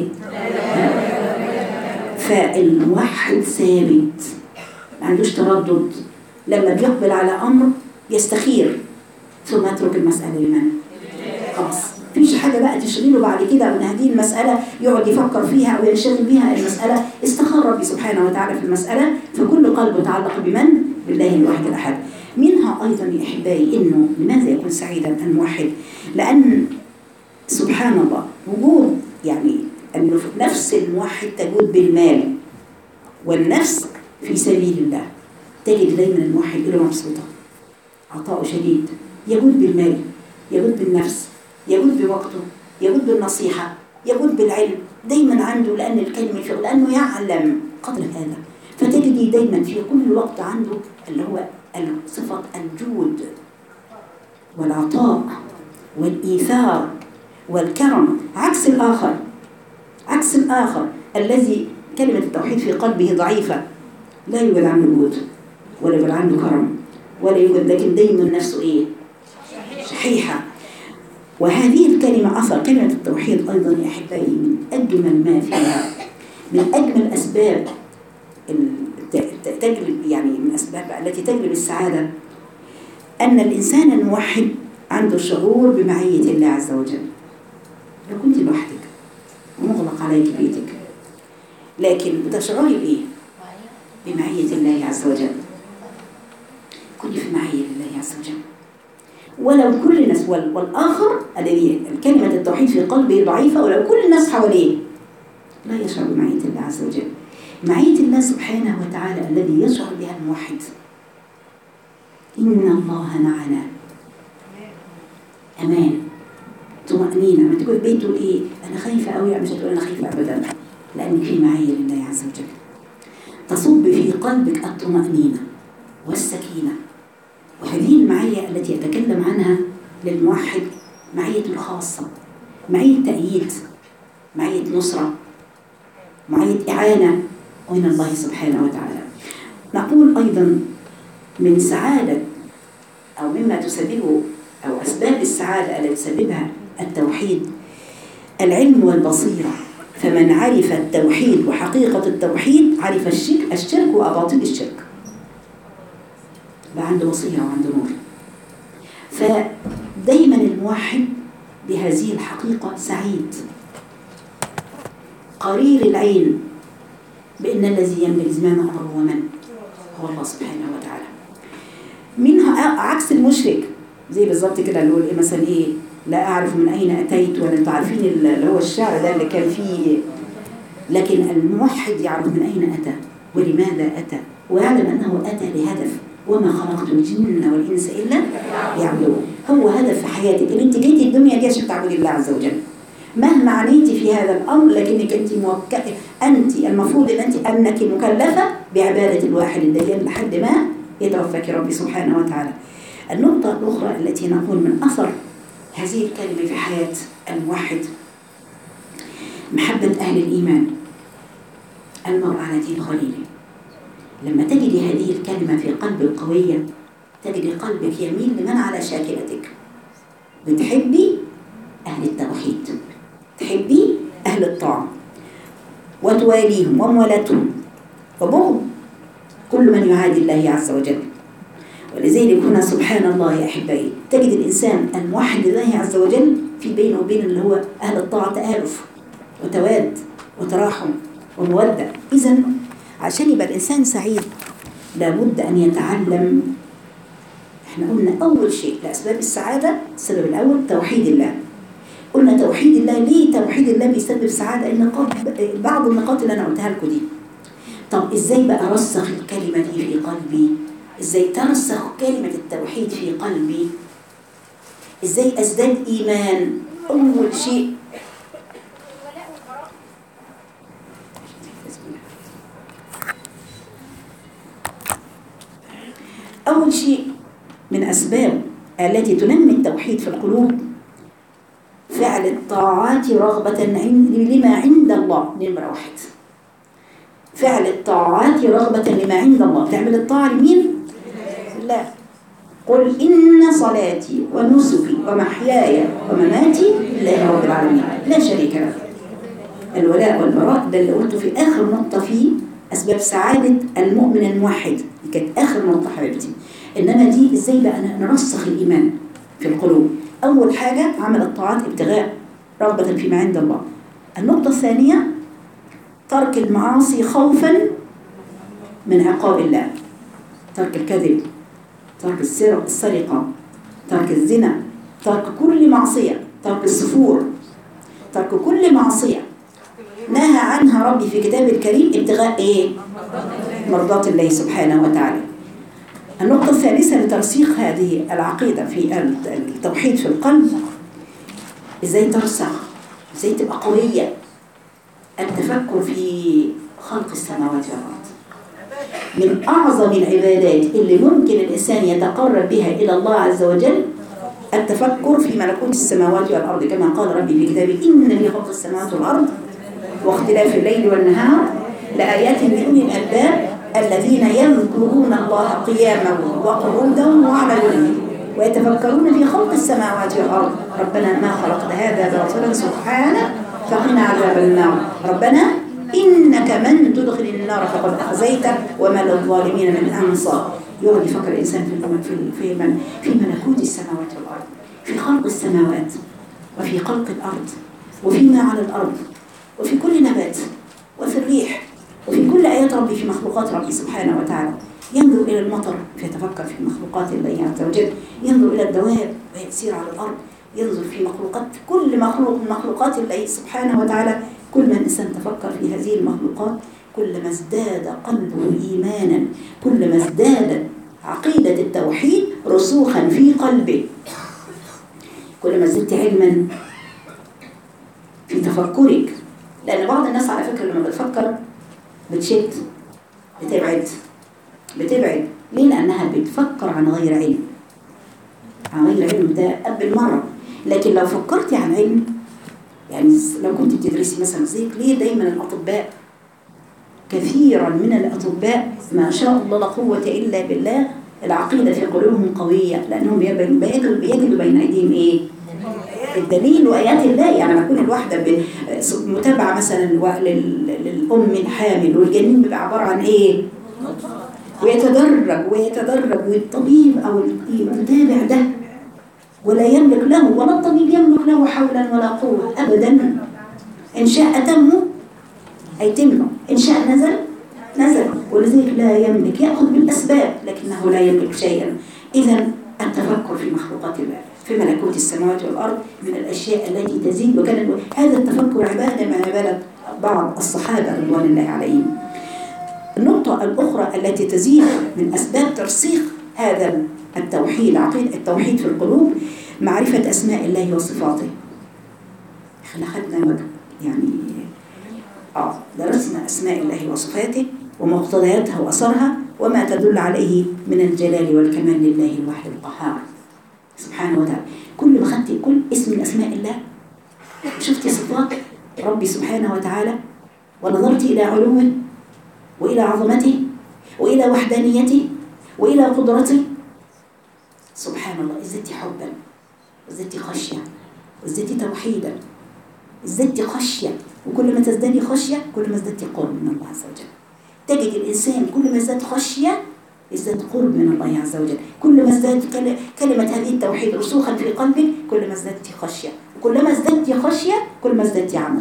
فالموحد ثابت، ما عندوش تردد، لما بيقبل على أمر يستخير ثم يترك المسألة لمن؟ خلاص مفيش حاجة بقى تشغله بعد كده من هذه المسألة يقعد يفكر فيها أو ينشغل بها المسألة. استخار ربي سبحانه وتعالى في المسألة، فكل قلب متعلق بمن؟ بالله الواحد الأحد. منها أيضا يا أحبائي إنه لماذا يكون سعيدا الموحد؟ لأن سبحان الله وجود يعني أنه نفس الموحد تجود بالمال والنفس في سبيل الله. تجد دايما الموحد له مبسوطة، عطاء شديد، يجود بالمال، يجود بالنفس، يجود بوقته، يجود بالنصيحة، يجود بالعلم، دايما عنده لأن الكلمة فيه، لأنه يعلم قدر هذا. فتجدي دايما في كل الوقت عنده اللي هو صفة الجود والعطاء والإيثار والكرم، عكس الآخر. عكس الآخر الذي كلمة التوحيد في قلبه ضعيفة، لا يوجد عنده جود ولا يوجد عنده كرم ولا يوجد، لكن دايما نفسه إيه؟ شحيحة. وهذه الكلمة أثر كلمة التوحيد أيضا يا أحبائي من أجمل ما فيها، من أجمل أسباب تجلب، يعني من الأسباب التي تجلب السعادة، أن الإنسان الموحد عنده شعور بمعية الله عز وجل. لو كنت لوحدك ومغلق عليك بيتك، لكن بتشعري بإيه؟ بمعية الله عز وجل. كوني في معية لله عز وجل. ولو كل الناس والآخر الذي كلمة التوحيد في قلبه ضعيفة، ولو كل الناس حواليه لا يشعر بمعية الله عز وجل. معية الله سبحانه وتعالى الذي يشعر بها الموحد. إن الله معنا، أمان، طمأنينة. ما تقول بيت تقول إيه أنا خايفة أوي، مش هتقول أنا خايفة أبدا، لأنك في معية لله عز وجل. تصب في قلبك الطمأنينة والسكينة. وهذه المعية التي يتكلم عنها للموحد معية خاصة، معية تأييد، معية نصرة، معية إعانة من الله سبحانه وتعالى. نقول أيضا من سعادة أو مما تسببه أو أسباب السعادة التي تسببها التوحيد العلم والبصيرة. فمن عرف التوحيد وحقيقة التوحيد عرف الشرك وأباطيل الشرك، بقى عنده بصيرة وعنده نور. فدايما الموحد بهذه الحقيقة سعيد قرير العين بأن الذي يملك زمام أمره ومن هو الله سبحانه وتعالى. منها عكس المشرك، زي بالظبط كده اللي يقول إيه مثلا إيه لا أعرف من أين أتيت، ولا أنتوا عارفين اللي هو الشعر ده اللي كان فيه. لكن الموحد يعرف من أين أتى ولماذا أتى، ويعلم أنه أتى لهدف. وما خلقت الجن والإنس إلا يعبدون. هو هدف في حياتك ان انت جيتي الدنيا دي عشان تعبدي الله عز وجل. مهما عنيتي في هذا الأمر لكنك انت أنت المفروض أنك مكلفة بعبادة الواحد الديان لحد ما يتوفاك ربي سبحانه وتعالى. النقطة الأخرى التي نقول من أثر هذه الكلمة في حياة الموحد محبة أهل الإيمان. المرء على دين خليله. لما تجدي هذه الكلمة في قلبك قوية تجدي قلبك يميل لمن على شاكلتك. بتحبي أهل التوحيد، تحبي أهل الطاعة وتواليهم وموالاتهم، وبغض كل من يعادي الله عز وجل. ولذلك هنا سبحان الله يا أحبائي تجد الإنسان الموحد لله عز وجل في بينه وبين اللي هو أهل الطاعة تآلف وتواد وتراحم ومودة. إذن عشان يبقى الإنسان سعيد لابد أن يتعلم. احنا قلنا أول شيء لأسباب السعادة، السبب الأول توحيد الله. قلنا توحيد الله. ليه توحيد الله بيسبب سعادة؟ بعض النقاط اللي أنا قلتها لكم دي. طب إزاي بقى أرسخ الكلمة دي في قلبي؟ إزاي ترسخ كلمة التوحيد في قلبي؟ إزاي أزداد إيمان؟ أول شيء أول شيء من أسباب التي تنمي التوحيد في القلوب فعل الطاعات رغبة لما عند الله. نمرة واحد فعل الطاعات رغبة لما عند الله. تعمل الطاعة لمين؟ لا. قل إن صلاتي ونسكي ومحياي ومماتي لله رب العالمين لا شريك له. الولاء والبراء ده اللي قلته في آخر نقطة في أسباب سعادة المؤمن الموحد، كانت آخر نقطة حبيبتي. إنما دي إزاي بقى نرسخ الإيمان في القلوب؟ أول حاجة عمل الطاعات ابتغاء رغبة فيما عند الله. النقطة الثانية ترك المعاصي خوفا من عقاب الله، ترك الكذب، ترك السرقة، ترك الزنا، ترك كل معصية، ترك السفور، ترك كل معصية نهى عنها ربي في كتاب الكريم ابتغاء ايه؟ مرضات الله سبحانه وتعالى. النقطة الثالثة لترسيخ هذه العقيدة في التوحيد في القلب، ازاي ترسخ، ازاي تبقى قوية، التفكر في خلق السماوات والأرض. من أعظم العبادات اللي ممكن الإنسان يتقرب بها إلى الله عز وجل التفكر في ملكوت السماوات والأرض، كما قال ربي في كتابه إن في خلق السماوات والأرض واختلاف الليل والنهار لآيات لأولي الألباب الذين يذكرون الله قياما وقعودا وعلى جنوبهم ويتفكرون في خلق السماوات والأرض ربنا ما خلقت هذا باطلا سبحانك فقنا عذاب النار ربنا إنك من تدخل النار فقد أخزيته وما للظالمين من أنصار. يقعد يفكر الإنسان في ملكوت السماوات والأرض، في خلق السماوات وفي خلق الأرض وفيما على الأرض وفي كل نبات وفي الريح وفي كل آيات ربي في مخلوقات ربي سبحانه وتعالى. ينظر إلى المطر فيتفكر في مخلوقات الله عز وجل، ينظر إلى الدواب وهي تسير على الأرض، ينظر في مخلوقات كل مخلوق من مخلوقات الله سبحانه وتعالى. كل ما الإنسان تفكر في هذه المخلوقات كل ما ازداد قلبه إيمانا، كل ما ازدادت عقيدة التوحيد رسوخا في قلبه، كل ما ازددت علما في تفكرك. لأن بعض الناس على فكرة لما بتفكر بتشد، بتبعد. ليه؟ لأنها بتفكر عن غير علم، عن غير علم ده بالمرة. لكن لو فكرتي عن علم، يعني لو كنت بتدرسي مثلا زيك، ليه دايما الأطباء كثيرا من الأطباء ما شاء الله لا قوة إلا بالله العقيدة في قلوبهم قوية، لأنهم بيجدوا بين أيديهم إيه؟ الدليل وآيات الله. يعني لما تكون الواحدة متابعة مثلا للأم الحامل والجنين بيبقى عبارة عن إيه؟ ويتدرج والطبيب أو المتابع ده ولا يملك له ولا الطبيب يملك له حولا ولا قوة أبدا. إن شاء تمه أي تمه، إن شاء نزل. ولذلك لا يملك، يأخذ بالأسباب لكنه لا يملك شيئا. إذا التفكر في مخلوقات الله في ملكوت السماوات والأرض من الأشياء التي تزيد. وكان هذا التفكر عبادة من عبادة بعض الصحابة رضوان الله عليهم. النقطة الأخرى التي تزيد من أسباب ترسيخ هذا التوحيد، عقيدة التوحيد في القلوب، معرفة أسماء الله وصفاته. احنا خدنا يعني درسنا أسماء الله وصفاته ومقتضياتها وأثرها وما تدل عليه من الجلال والكمال لله الواحد القهار سبحانه وتعالى. كل ما خدتي كل اسم من أسماء الله وشفتي صفات ربي سبحانه وتعالى ونظرت إلى علوه وإلى عظمته وإلى وحدانيته وإلى قدرته، سبحان الله، ازددتي حبا وازددتي خشية وازددتي توحيدا، ازددتي خشية. وكل ما تزدادي خشية كل ما ازددتي قرب من الله عز وجل. تجد الإنسان كل ما ازداد خشية ازداد قرب من الله عز وجل. كل ما ازداد كلمة هذه التوحيد رسوخا في قلبك كل ما ازددتي خشية، وكلما ازددتي خشية كل ما ازددتي عمل.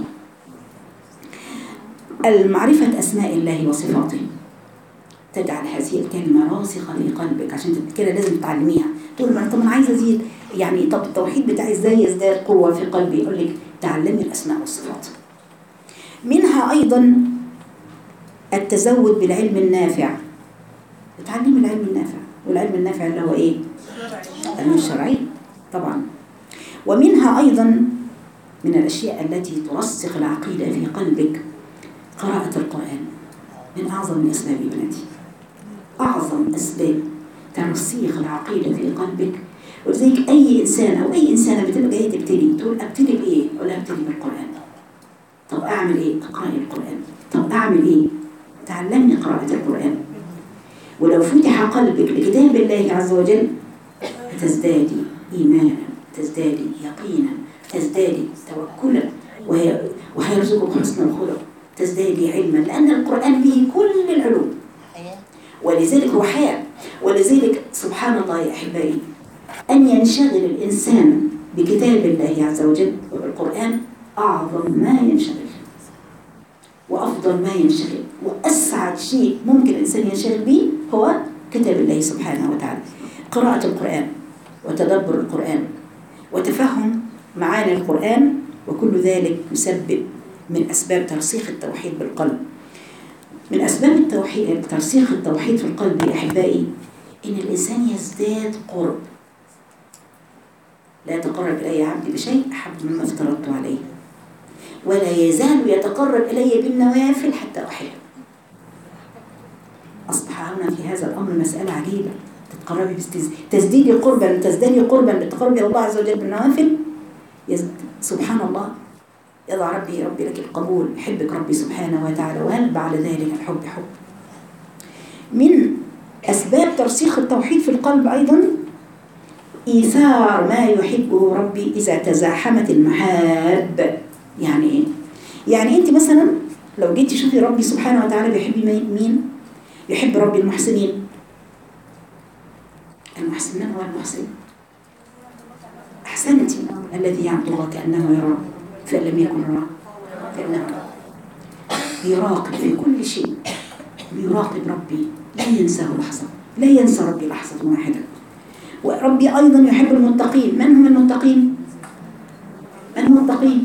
المعرفة أسماء الله وصفاته تجعل هذه الكلمة راسخة في قلبك، عشان كده لازم تتعلميها. تقول ما طب أنا عايزة أزيد، يعني طب التوحيد بتاعي إزاي يزداد قوة في قلبي؟ يقول لك تعلمي الأسماء والصفات. منها أيضا التزود بالعلم النافع، تعلمي العلم النافع. والعلم النافع اللي هو إيه؟ العلم الشرعي طبعا. ومنها أيضا من الأشياء التي ترسخ العقيدة في قلبك قراءة القرآن. من أعظم أسباب بناتي، أعظم أسباب ترسيخ العقيدة في قلبك. ولذلك أي إنسان أو أي إنسانة بتبقى جاية تبتدي تقول أبتدي بإيه؟ أقول لها أبتدي بالقرآن. طب أعمل إيه؟ أقرأي القرآن. طب أعمل إيه؟ تعلمني قراءة القرآن. ولو فتح قلبك لكتاب الله عز وجل تزدادي إيمانا، تزدادي يقينا، تزدادي توكلا، وهيرزقك حسن الخلق، تزدادي علما، لأن القرآن به كل العلوم. ولذلك هو حياة. ولذلك سبحان الله يا أحبائي أن ينشغل الإنسان بكتاب الله عز وجل وبالقرآن أعظم ما ينشغل وأفضل ما ينشغل وأسعد شيء ممكن الإنسان ينشغل به هو كتاب الله سبحانه وتعالى. قراءة القرآن وتدبر القرآن وتفهم معاني القرآن، وكل ذلك يسبب من أسباب ترسيخ التوحيد بالقلب. من أسباب التوحيد ترسيخ التوحيد في القلب يا أحبائي إن الإنسان يزداد قرب. لا يتقرب إلي عبدي بشيء أحب مما افترضت عليه، ولا يزال يتقرب إلي بالنوافل حتى أحبه. أصبح عنا في هذا الأمر مسألة عجيبة، تتقربي تزدادي قربا بالتقرب إلى الله عز وجل بالنوافل. سبحان الله، يضع ربي لك القبول، يحبك ربي سبحانه وتعالى، وهل بعد ذلك الحب حب. من أسباب ترسيخ التوحيد في القلب أيضا إيثار ما يحبه ربي إذا تزاحمت المحاب. يعني إيه؟ يعني أنت مثلا لو جيت تشوفي ربي سبحانه وتعالى بيحب مين؟ يحب ربي المحسنين. المحسن من هو المحسن؟ أحسنت الذي يعبد الله كأنه يراه، فإن لم يكن يراه كأنه يراقب في كل شيء، يراقب ربي لا ينساه لحظة، لا ينسى ربي لحظة واحدة. وربي أيضا يحب المتقين. من هم المتقين؟ من هم المتقين؟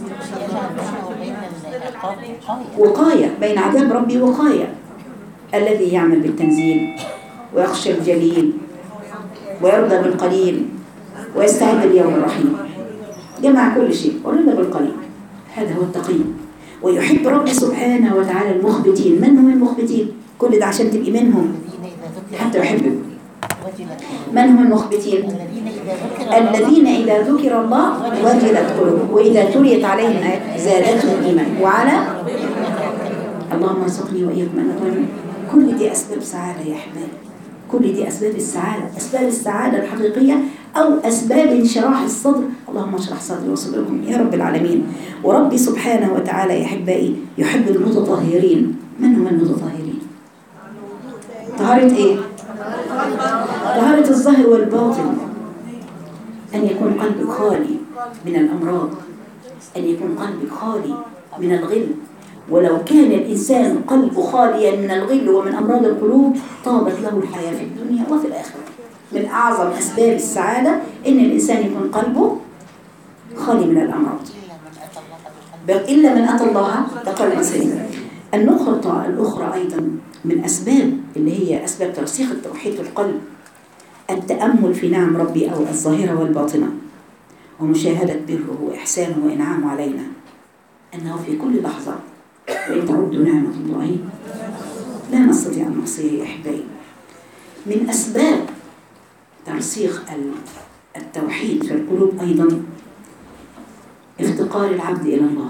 وقاية بين عذاب ربي وقاية. الذي يعمل بالتنزيل ويخشى الجليل ويرضى بالقليل ويستعد اليوم الرحيم، جمع كل شيء ورضى بالقليل، هذا هو التقي. ويحب ربي سبحانه وتعالى المخبتين. من هم المخبتين؟ كل ده عشان تبقي منهم حتى يحبك. من هم المخبتين؟ الذين إذا ذكر الله وجلت قلوبهم وإذا تليت عليهم آيات زادتهم إيمانا وعلى اللهم ارزقني وإياكم أن نكون. كل دي أسباب سعادة يا أحباب، كل دي أسباب السعادة، أسباب السعادة الحقيقية أو أسباب انشراح الصدر. اللهم اشرح صدري وصدركم يا رب العالمين. وربي سبحانه وتعالى يا أحبائي يحب المتطهرين. من هم المتطهرين؟ طهارة إيه؟ طهارة الظاهر والباطن. أن يكون قلبك خالي من الأمراض، أن يكون قلبك خالي من الغل. ولو كان الإنسان قلبه خاليا من الغل ومن أمراض القلوب طابت له الحياة في الدنيا وفي الآخرة. من أعظم أسباب السعادة إن الإنسان يكون قلبه خالي من الأمراض، إلا من أتى الله بقلب سليم. النقطة الأخرى أيضا من أسباب اللي هي أسباب ترسيخ التوحيد في القلب التأمل في نعم ربي أو الظاهرة والباطنة، ومشاهدة بره وإحسانه وإنعامه علينا، أنه في كل لحظة وإن تعدوا نعمة الله لا نستطيع أن نحصيها يا أحبائي. من أسباب ترسيخ التوحيد في القلوب أيضا افتقار العبد إلى الله.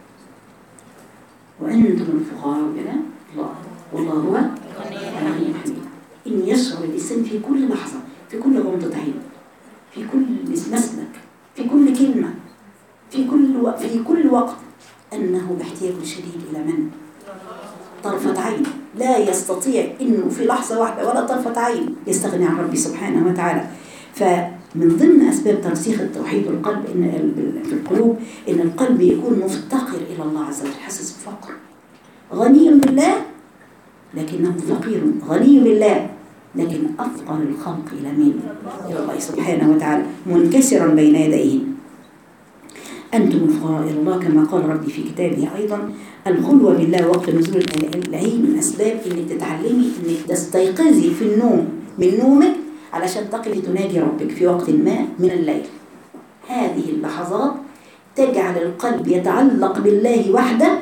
وأنتم الفقراء إلى الله والله هو الغني الحميد. إن يشعر الإنسان في كل لحظة، في كل غمضة عين، في كل مسلك، في كل كلمة، في كل وقت أنه باحتياج شديد إلى من؟ طرفة عين. لا يستطيع إنه في لحظة واحدة ولا طرفة عين يستغني عن ربي سبحانه وتعالى. فمن ضمن أسباب ترسيخ التوحيد القلب في القلوب إن القلب يكون مفتقر إلى الله عز وجل، حاسس بفقر، غني بالله لكنه فقير، غني بالله لكن أفقر الخلق إلى مين؟ إلى الله سبحانه وتعالى، منكسرا بين يديه. أنتم الفقراء إلى الله كما قال ربي في كتابه أيضا. الخلوة بالله وقت نزول الآيات من أسباب إنك تتعلمي إنك تستيقظي في النوم من نومك علشان تقفي تناجي ربك في وقت ما من الليل. هذه اللحظات تجعل القلب يتعلق بالله وحده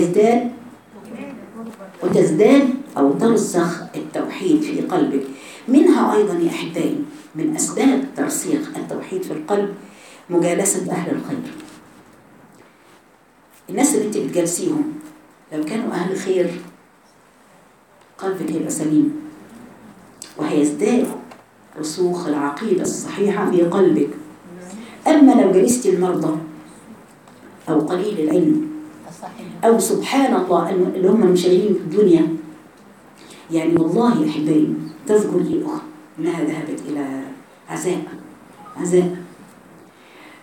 وتزداد أو ترسخ التوحيد في قلبك. منها أيضا يا أحبائي من أسباب ترسيخ التوحيد في القلب مجالسة أهل الخير. الناس اللي انت بتجالسيهم لو كانوا أهل خير قلبك هيبقى سليم، وهيزداد رسوخ العقيدة الصحيحة في قلبك. أما لو جلست المرضى أو قليل العلم أو سبحان الله اللي هم مشغلين في الدنيا، يعني والله يا أحبائي تذكر لي أخت أنها ذهبت إلى عزاء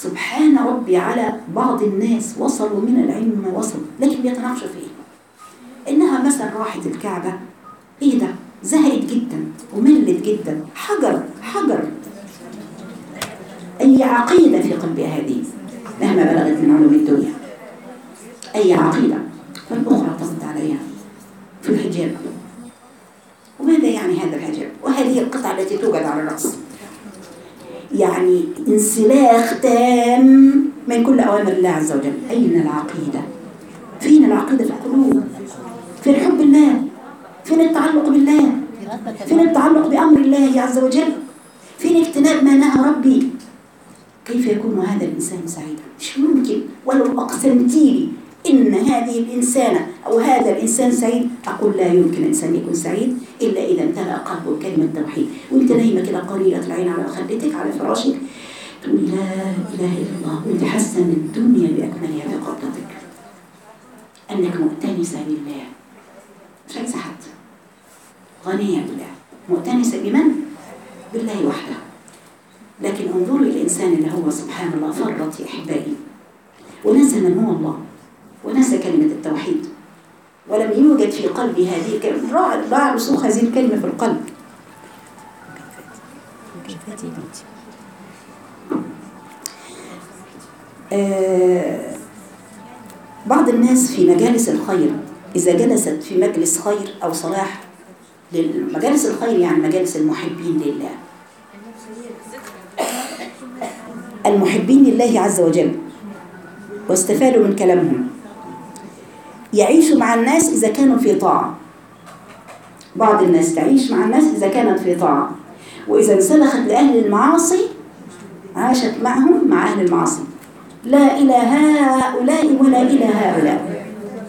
سبحان ربي على بعض الناس وصلوا من العلم ما وصلوا، لكن بيتناقشوا فيه. إنها مثلا راحت الكعبة، إيه ده؟ زهقت جدا وملت جدا، حجر أي عقيدة في قلبها هذه مهما بلغت من علوم الدنيا، أي عقيدة، فالأخرى ترد عليها في الحجاب. وماذا يعني هذا الحجاب؟ وهذه القطعة التي توجد على الرأس، يعني انسلاخ تام من كل أوامر الله عز وجل. أين العقيدة؟ فين العقيدة في القلوب؟ فين حب الله؟ فين التعلق بالله؟ فين التعلق بأمر الله عز وجل؟ فين اجتناب ما نهى ربي؟ كيف يكون هذا الإنسان سعيدا؟ مش ممكن. ولو أقسمتيلي إن هذه الإنسانة أو هذا الإنسان سعيد، أقول لا يمكن إنسان يكون سعيد إلا إذا امتلأ قلبه كلمة توحيد. وأنت نايمة كده قريرة العين على خدتك على فراشك تقولي لا إله إلا الله، وأنت حاسة أن الدنيا بأكملها في قبضتك، أنك مؤتنسة بالله، مش عايزة حد، غنية بالله، مؤتنسة بمن؟ بالله وحده. لكن انظروا إلى الإنسان اللي هو سبحان الله فرط يا أحبائي ونسى من هو الله، ونسى كلمة التوحيد، ولم يوجد في قلبي هذه الكلمة، ضاع رسوخ هذه الكلمة في القلب. بعض الناس في مجالس الخير إذا جلست في مجلس خير أو صلاح، مجالس الخير يعني مجالس المحبين لله، المحبين لله عز وجل، واستفادوا من كلامهم، يعيشوا مع الناس إذا كانوا في طاعة. بعض الناس تعيش مع الناس إذا كانت في طاعة، وإذا انسلخت لأهل المعاصي عاشت معهم مع أهل المعاصي، لا إلى هؤلاء ولا إلى هؤلاء،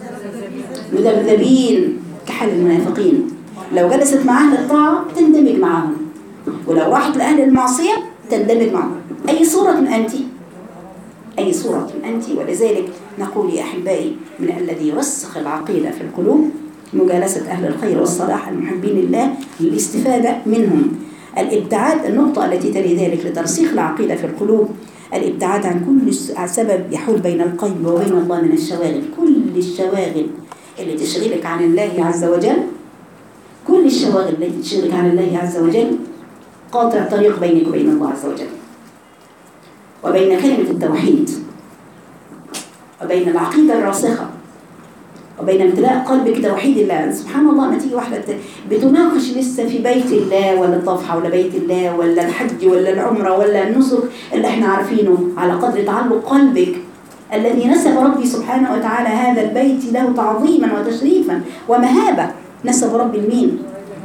مذبذبين كحال المنافقين. لو جلست مع أهل الطاعة تندمج معهم، ولو راحت لأهل المعصية تندمج معهم. أي صورة أنت؟ أي صورة أنت؟ ولذلك نقول يا أحبائي من الذي يرسخ العقيدة في القلوب مجالسة أهل الخير والصلاح المحبين لله للاستفادة منهم. الابتعاد، النقطة التي تلي ذلك لترسيخ العقيدة في القلوب، الابتعاد عن كل سبب يحول بين القلب وبين الله من الشواغل. كل الشواغل اللي تشغلك عن الله عز وجل، كل الشواغل التي تشغلك عن الله عز وجل قاطع طريق بينك وبين الله عز وجل، وبين كلمة التوحيد، وبين العقيدة الراسخة، وبين امتلاء قلبك توحيد الله. سبحان الله، ما تيجي واحدة بتناقش لسه في بيت الله ولا الطفحة ولا بيت الله ولا الحج ولا العمرة ولا النسك اللي احنا عارفينه، على قدر تعلق قلبك الذي نسب ربي سبحانه وتعالى هذا البيت له تعظيما وتشريفا ومهابة. نسب ربي لمين؟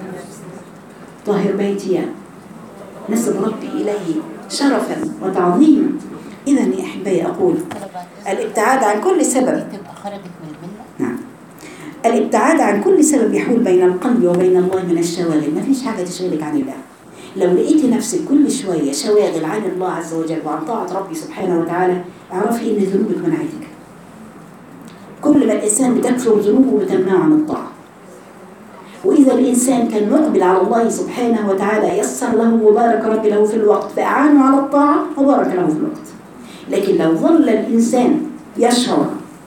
طاهر بيتي، نسب ربي إليه شرفا وتعظيما. إذا يا أحبائي أقول الابتعاد عن كل سبب، نعم، الابتعاد عن كل سبب يحول بين القلب وبين الله من الشواغل. ما فيش حاجة تشغلك عن الله. لو لقيتي نفسك كل شوية شواغل عن الله عز وجل وعن طاعة ربي سبحانه وتعالى، اعرفي إن ذنوبك منعتك. كل ما الإنسان بتكثر ذنوبه بتمنعه عن الطاعة. وإذا الإنسان كان مقبل على الله سبحانه وتعالى يسر له وبارك ربي له في الوقت فأعانه على الطاعة وبارك له في الوقت. لكن لو ظل الإنسان يشعر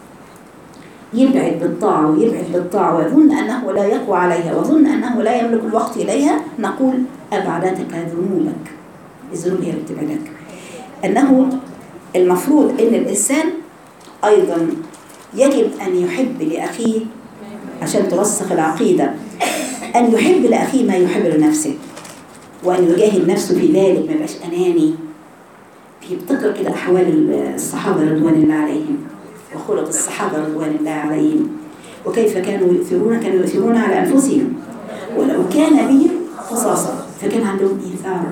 يبعد بالطاعة ويبعد بالطاعة ويظن أنه لا يقوى عليها وظن أنه لا يملك الوقت إليها، نقول أبعدتك ذنوبك. الذنوب هي اللي بتبعدك. أنه المفروض أن الإنسان أيضا يجب أن يحب لأخيه عشان ترسخ العقيدة، أن يحب لأخيه ما يحب لنفسه، وأن يجاهد نفسه في ذلك، ما يبقاش أناني. بيبتكر كده أحوال الصحابة رضوان الله عليهم وخلق الصحابة رضوان الله عليهم، وكيف كانوا يؤثرون على أنفسهم ولو كان بهم خصاصة، فكان عندهم إيثار،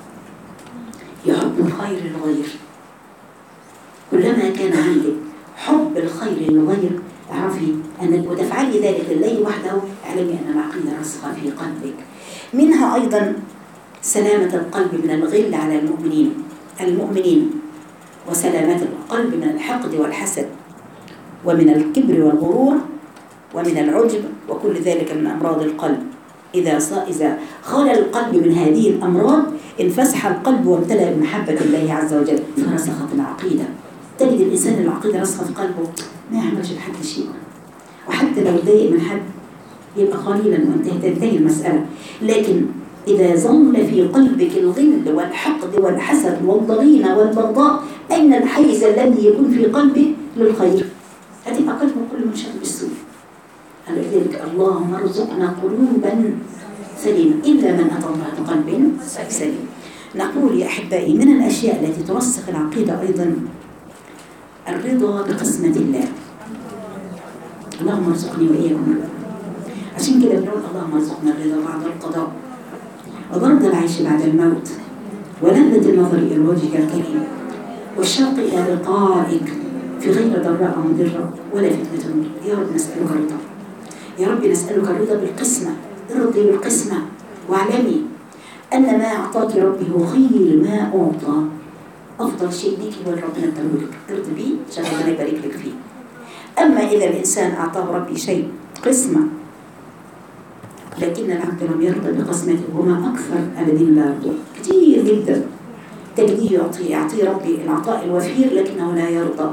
يحب الخير للغير. كلما كان عندك حب الخير للغير اعرفي أنك وتفعلي ذلك لله وحده، اعلمي أن العقيدة راسخة في قلبك. منها أيضا سلامة القلب من الغل على المؤمنين، وسلامة القلب من الحقد والحسد ومن الكبر والغرور ومن العجب، وكل ذلك من أمراض القلب. إذا خال القلب من هذه الأمراض انفسح القلب وامتلأ بمحبة الله عز وجل فرسخت العقيدة. تجد الإنسان العقيدة راسخة في قلبه ما يعملش لحد شيء، وحتى لو ضايق من حد يبقى قليلا وتنتهي المسألة. لكن إذا ظل في قلبك الغل والحقد والحسد والضغينة والبغضاء، أين الحيز الذي يكون في قلبك للخير؟ هتبقى قلبك كله منشغل بالسوء. لذلك اللهم ارزقنا قلوبا سليمة إلا من أتى الله بقلب سليم. نقول يا أحبائي من الأشياء التي ترسخ العقيدة أيضا الرضا بقسمة الله. اللهم ارزقني وإياكم. عشان كده بنقول اللهم ارزقنا الرضا بعد القضاء وبرد العيش بعد الموت ولذة النظر إلى وجهك الكريم والشوق إلى لقائك في غير ضراء مضرة ولا فتنة مضرة. يا رب نسألك الرضا، يا رب نسألك الرضا بالقسمة. ارضي بالقسمة واعلمي أن ما أعطاك ربي هو خير ما أعطى. أفضل شيء ليك هو ربنا ادالهولك، ارضي بيه عشان ربنا يبارك لك فيه. أما إذا الإنسان أعطاه ربي شيء قسمة لكن العبد لم يرضى بقسمته، وما أكثر الذين لا يرضون كثير جدا. تجديه يعطي ربي العطاء الوفير لكنه لا يرضى،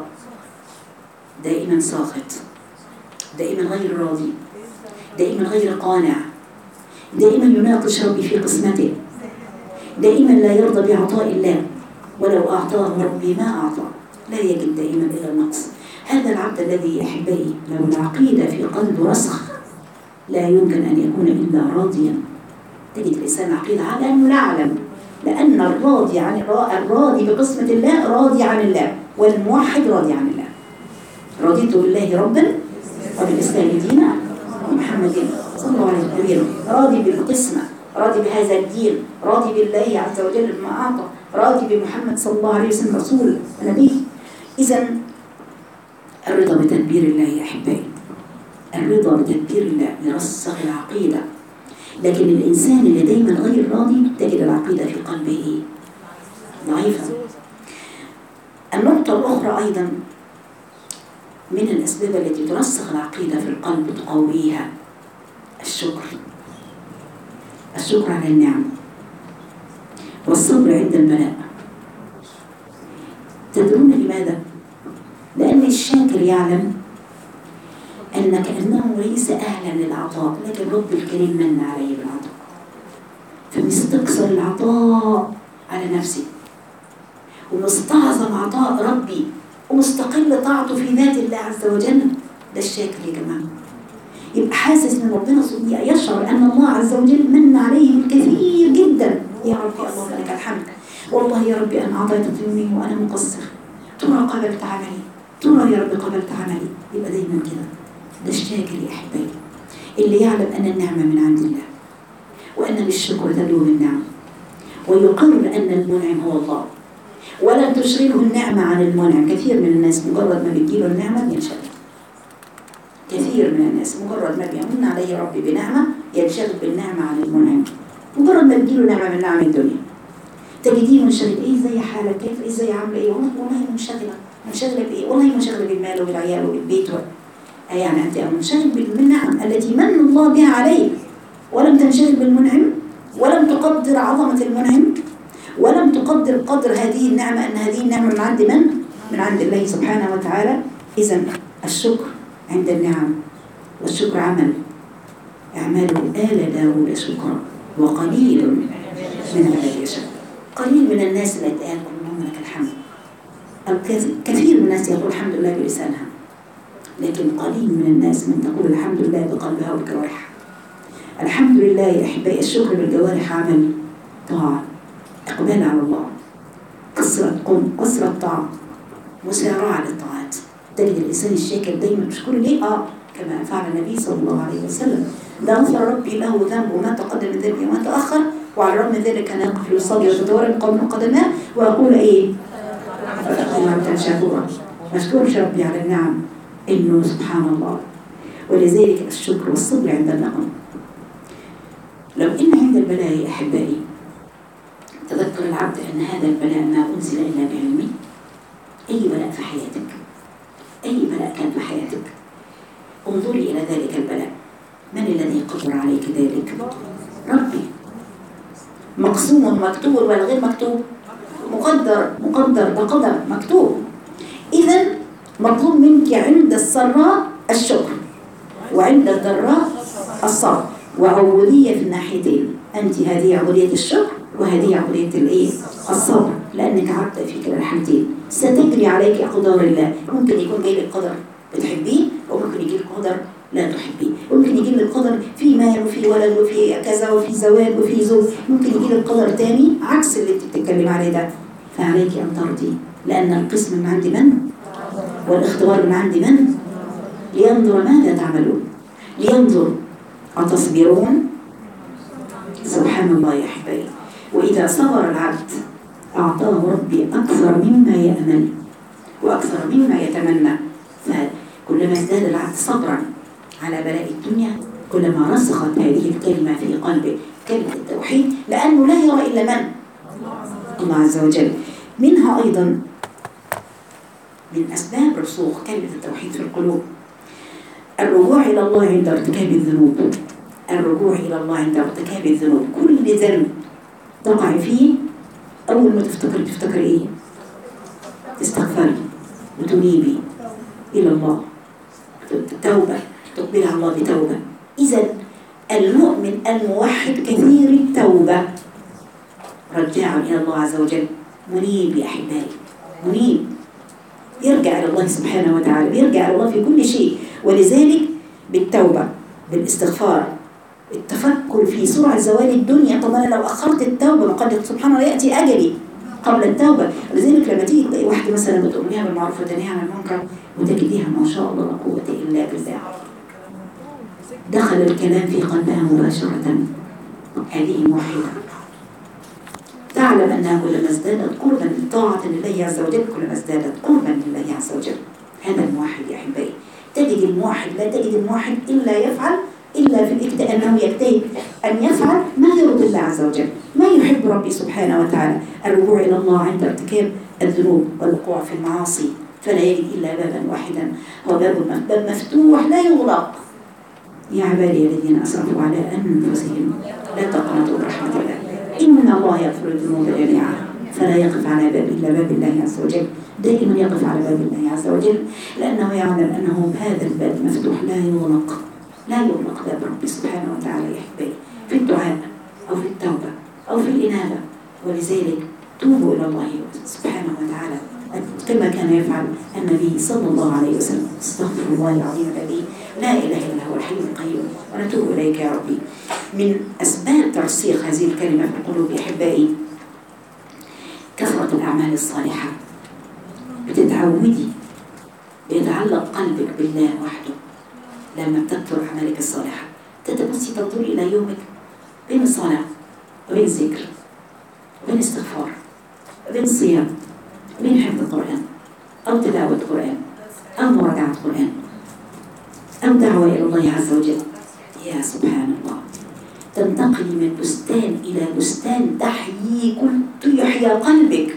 دائما ساخط، دائما غير راضي، دائما غير قانع، دائما يناقش ربي في قسمته، دائما لا يرضى بعطاء الله. ولو أعطاه ربي ما أعطى، لا يجد دائما إلى النقص. هذا العبد الذي أحبائي لو العقيدة في قلبه رسخ لا يمكن أن يكون إلا راضيا. تجد الإنسان عقيدة على أنه لا يعلم، لأن الراضي بقسمة الله راضي عن الله، والموحد راضي عن الله. رضيت بالله ربا وبالإسلام دينا ومحمد صلى الله عليه وسلم. راضي بالقسمة، راضي بهذا الدين، راضي بالله عز وجل بما أعطى، راضي بمحمد صلى الله عليه وسلم رسول ونبي. إذا الرضا بتدبير الله يا أحبائي، الرضا بتدبير الله يرسخ العقيدة. لكن الإنسان اللي دايما غير راضي تجد العقيدة في قلبه ضعيفة. النقطة الأخرى أيضا من الأسباب التي ترسخ العقيدة في القلب وتقويها الشكر. الشكر على النعم والصبر عند البلاء. تدرون لماذا؟ لأن الشاكر يعلم أن كأنه ليس أهلا للعطاء، لكن رب الكريم من عليه بالعطاء، فمستكثر العطاء على نفسه ومستعظم عطاء ربي ومستقل طاعته في ذات الله عز وجل. ده الشاكر يا جماعة. يبقى حاسس ان ربنا يشعر ان الله عز وجل من عليه بالكثير جدا. يا ربي اللهم لك الحمد، والله يا ربي انا اعطيت يومي وانا مقصر، ترى قبلت عملي، ترى يا ربي قبلت عملي. يبقى دايما كده. ده الشاكر يا احبائي اللي يعلم ان النعمه من عند الله وان بالشكر تدوم النعم، ويقر ان المنعم هو الله ولا تشغله النعمه عن المنعم. كثير من الناس مجرد ما بتجيله النعمه بينشغل. كثير من الناس مجرد ما بيمن عليه ربي بنعمه ينشغل بالنعمه عن المنعم. مجرد ما بتجيله نعمه من نعم الدنيا تجديه منشغل. ايه زي حالك؟ كيف؟ ايه زي عامله ايه؟ والله منشغله بايه؟ والله منشغله بالمال وبالعيال وبالبيت يعني أنت منشغل بالنعم التي من الله بها عليك، ولم تنشغل بالمنعم، ولم تقدر عظمة المنعم، ولم تقدر قدر هذه النعمة أن هذه النعمة من عند من؟ من عند الله سبحانه وتعالى. إذن الشكر عند النعم، والشكر عمل. اعملوا آل داود شكرا وقليل من عبادي الشكور. قليل من الناس اللي تقول اللهم لك الحمد. كثير من الناس يقول الحمد لله بلسانها، لكن قليل من الناس من تقول الحمد لله بقلبها وبجوارحها. الحمد لله يا أحبائي الشكر بالجوارح عمل طاعة، إقبال على الله، قصر الطاعة، مسارعة للطاعات. تجد الإنسان الشاكر دايما بشكر ليه؟ كما فعل النبي صلى الله عليه وسلم. ده غفر ربي له ذنبه ما تقدم من ذنبه وما تأخر، وعلى الرغم من ذلك كان يقف يصلي ويتورم قدماه ويقول ايه؟ فأخذنا شكورا. ما اشكرش ربي على النعم إنه سبحان الله. ولذلك الشكر والصبر عند النقم. لو إن عند البلاء يا أحبائي تذكر العبد أن هذا البلاء ما أنزل إلا بعلمه. أي بلاء في حياتك، أي بلاء كان في حياتك، انظري إلى ذلك البلاء، من الذي قدر عليك ذلك؟ ربي. مقسوم مكتوب ولا غير مكتوب؟ مقدر ده قدر مكتوب. إذا مطلوب منك عند السراء الشكر، وعند الضراء الصبر، وعبودية في الناحيتين. أنت هذه عبودية الشكر وهذه عبودية الإيه؟ الصبر، لأنك عبد في كلا الحالتين. ستجري عليك أقدار الله. ممكن يكون جاي لك قدر بتحبيه، وممكن يجي لك قدر لا تحبيه. ممكن يجي لك قدر في مال وفي ولد وفي كذا وفي زواج وفي زوج. ممكن يجي لك قدر تاني عكس اللي انت بتتكلم عليه ده. فعليك أن ترضي، لأن القسم من عند من؟ والاختبار من عند من؟ لينظر ماذا تعملون، لينظر أتصبرون. سبحان الله يا أحبائي. وإذا صبر العبد أعطاه ربي أكثر مما يأمل وأكثر مما يتمنى. فكلما ازداد العبد صبرا على بلاء الدنيا كلما رسخت هذه الكلمة في قلبه، كلمة التوحيد، لأنه لا يرى إلا من؟ الله عز وجل. منها أيضا من أسباب رسوخ كلمة التوحيد في القلوب الرجوع إلى الله عند ارتكاب الذنوب. الرجوع إلى الله عند ارتكاب الذنوب. كل ذنب تقع فيه أول ما تفتكر إيه؟ تستغفري وتنيبي إلى الله، توبة، تقبل على الله بتوبة. إذا المؤمن الموحد كثير التوبة، رجاع إلى الله عز وجل، منيب يا أحبائي، منيب، يرجع إلى الله سبحانه وتعالى، يرجع إلى الله في كل شيء. ولذلك بالتوبة، بالاستغفار، التفكر في سرعة زوال الدنيا. طب أنا لو أخرت التوبة قد سبحان الله يأتي أجلي قبل التوبة. لذلك لما تيجي تلاقي واحدة مثلا بتؤمرها بالمعروف وتنهيها عن المنكر وتجديها ما شاء الله لا قوة إلا بالله، دخل الكلام في قلبها مباشرة. هذه موحدة تعلم أنها كلما ازدادت قربا من طاعة لله عز وجل كلما ازدادت قربا لله عز وجل. هذا الموحد يا أحبائي. تجد الموحد لا تجد الموحد إلا يفعل إلا في الاجتهاد، أنه يجتهد أن يفعل ما يرضي الله عز وجل، ما يحب ربي سبحانه وتعالى. الرجوع إلى الله عند ارتكاب الذنوب والوقوع في المعاصي، فلا يجد إلا بابا واحدا، هو باب مفتوح لا يغلق. يا عبادي الذين أسرفوا على أنفسهم لا تقنطوا برحمة الله إن الله يغفر الذنوب جميعا. فلا يقف على باب إلا باب الله عز وجل، دائما يقف على باب الله عز وجل، لأنه يعلم أنه هذا الباب مفتوح لا يغلق، لا يغلق باب ربي سبحانه وتعالى يا أحبائي، في الدعاء أو في التوبة أو في الإنابة. ولذلك توبوا إلى الله سبحانه وتعالى كما كان يفعل النبي صلى الله عليه وسلم. استغفر الله العظيم الذي لا إله إلا هو الحي القيوم ونتوب إليك يا ربي. من أسباب ترسيخ هذه الكلمة في القلوب يا أحبائي كثرة الأعمال الصالحة. بتتعودي، بيتعلق قلبك بالله وحده لما بتكثر أعمالك الصالحة. تتبصي تنظري إلى يومك بين الصلاة وبين الذكر وبين استغفار وبين الصيام وبين حفظ القرآن أو تلاوة القرآن أو مراجعة القرآن أو دعوة إلى الله عز وجل. يا سبحان الله، تنتقلي من بستان إلى بستان يحيى قلبك،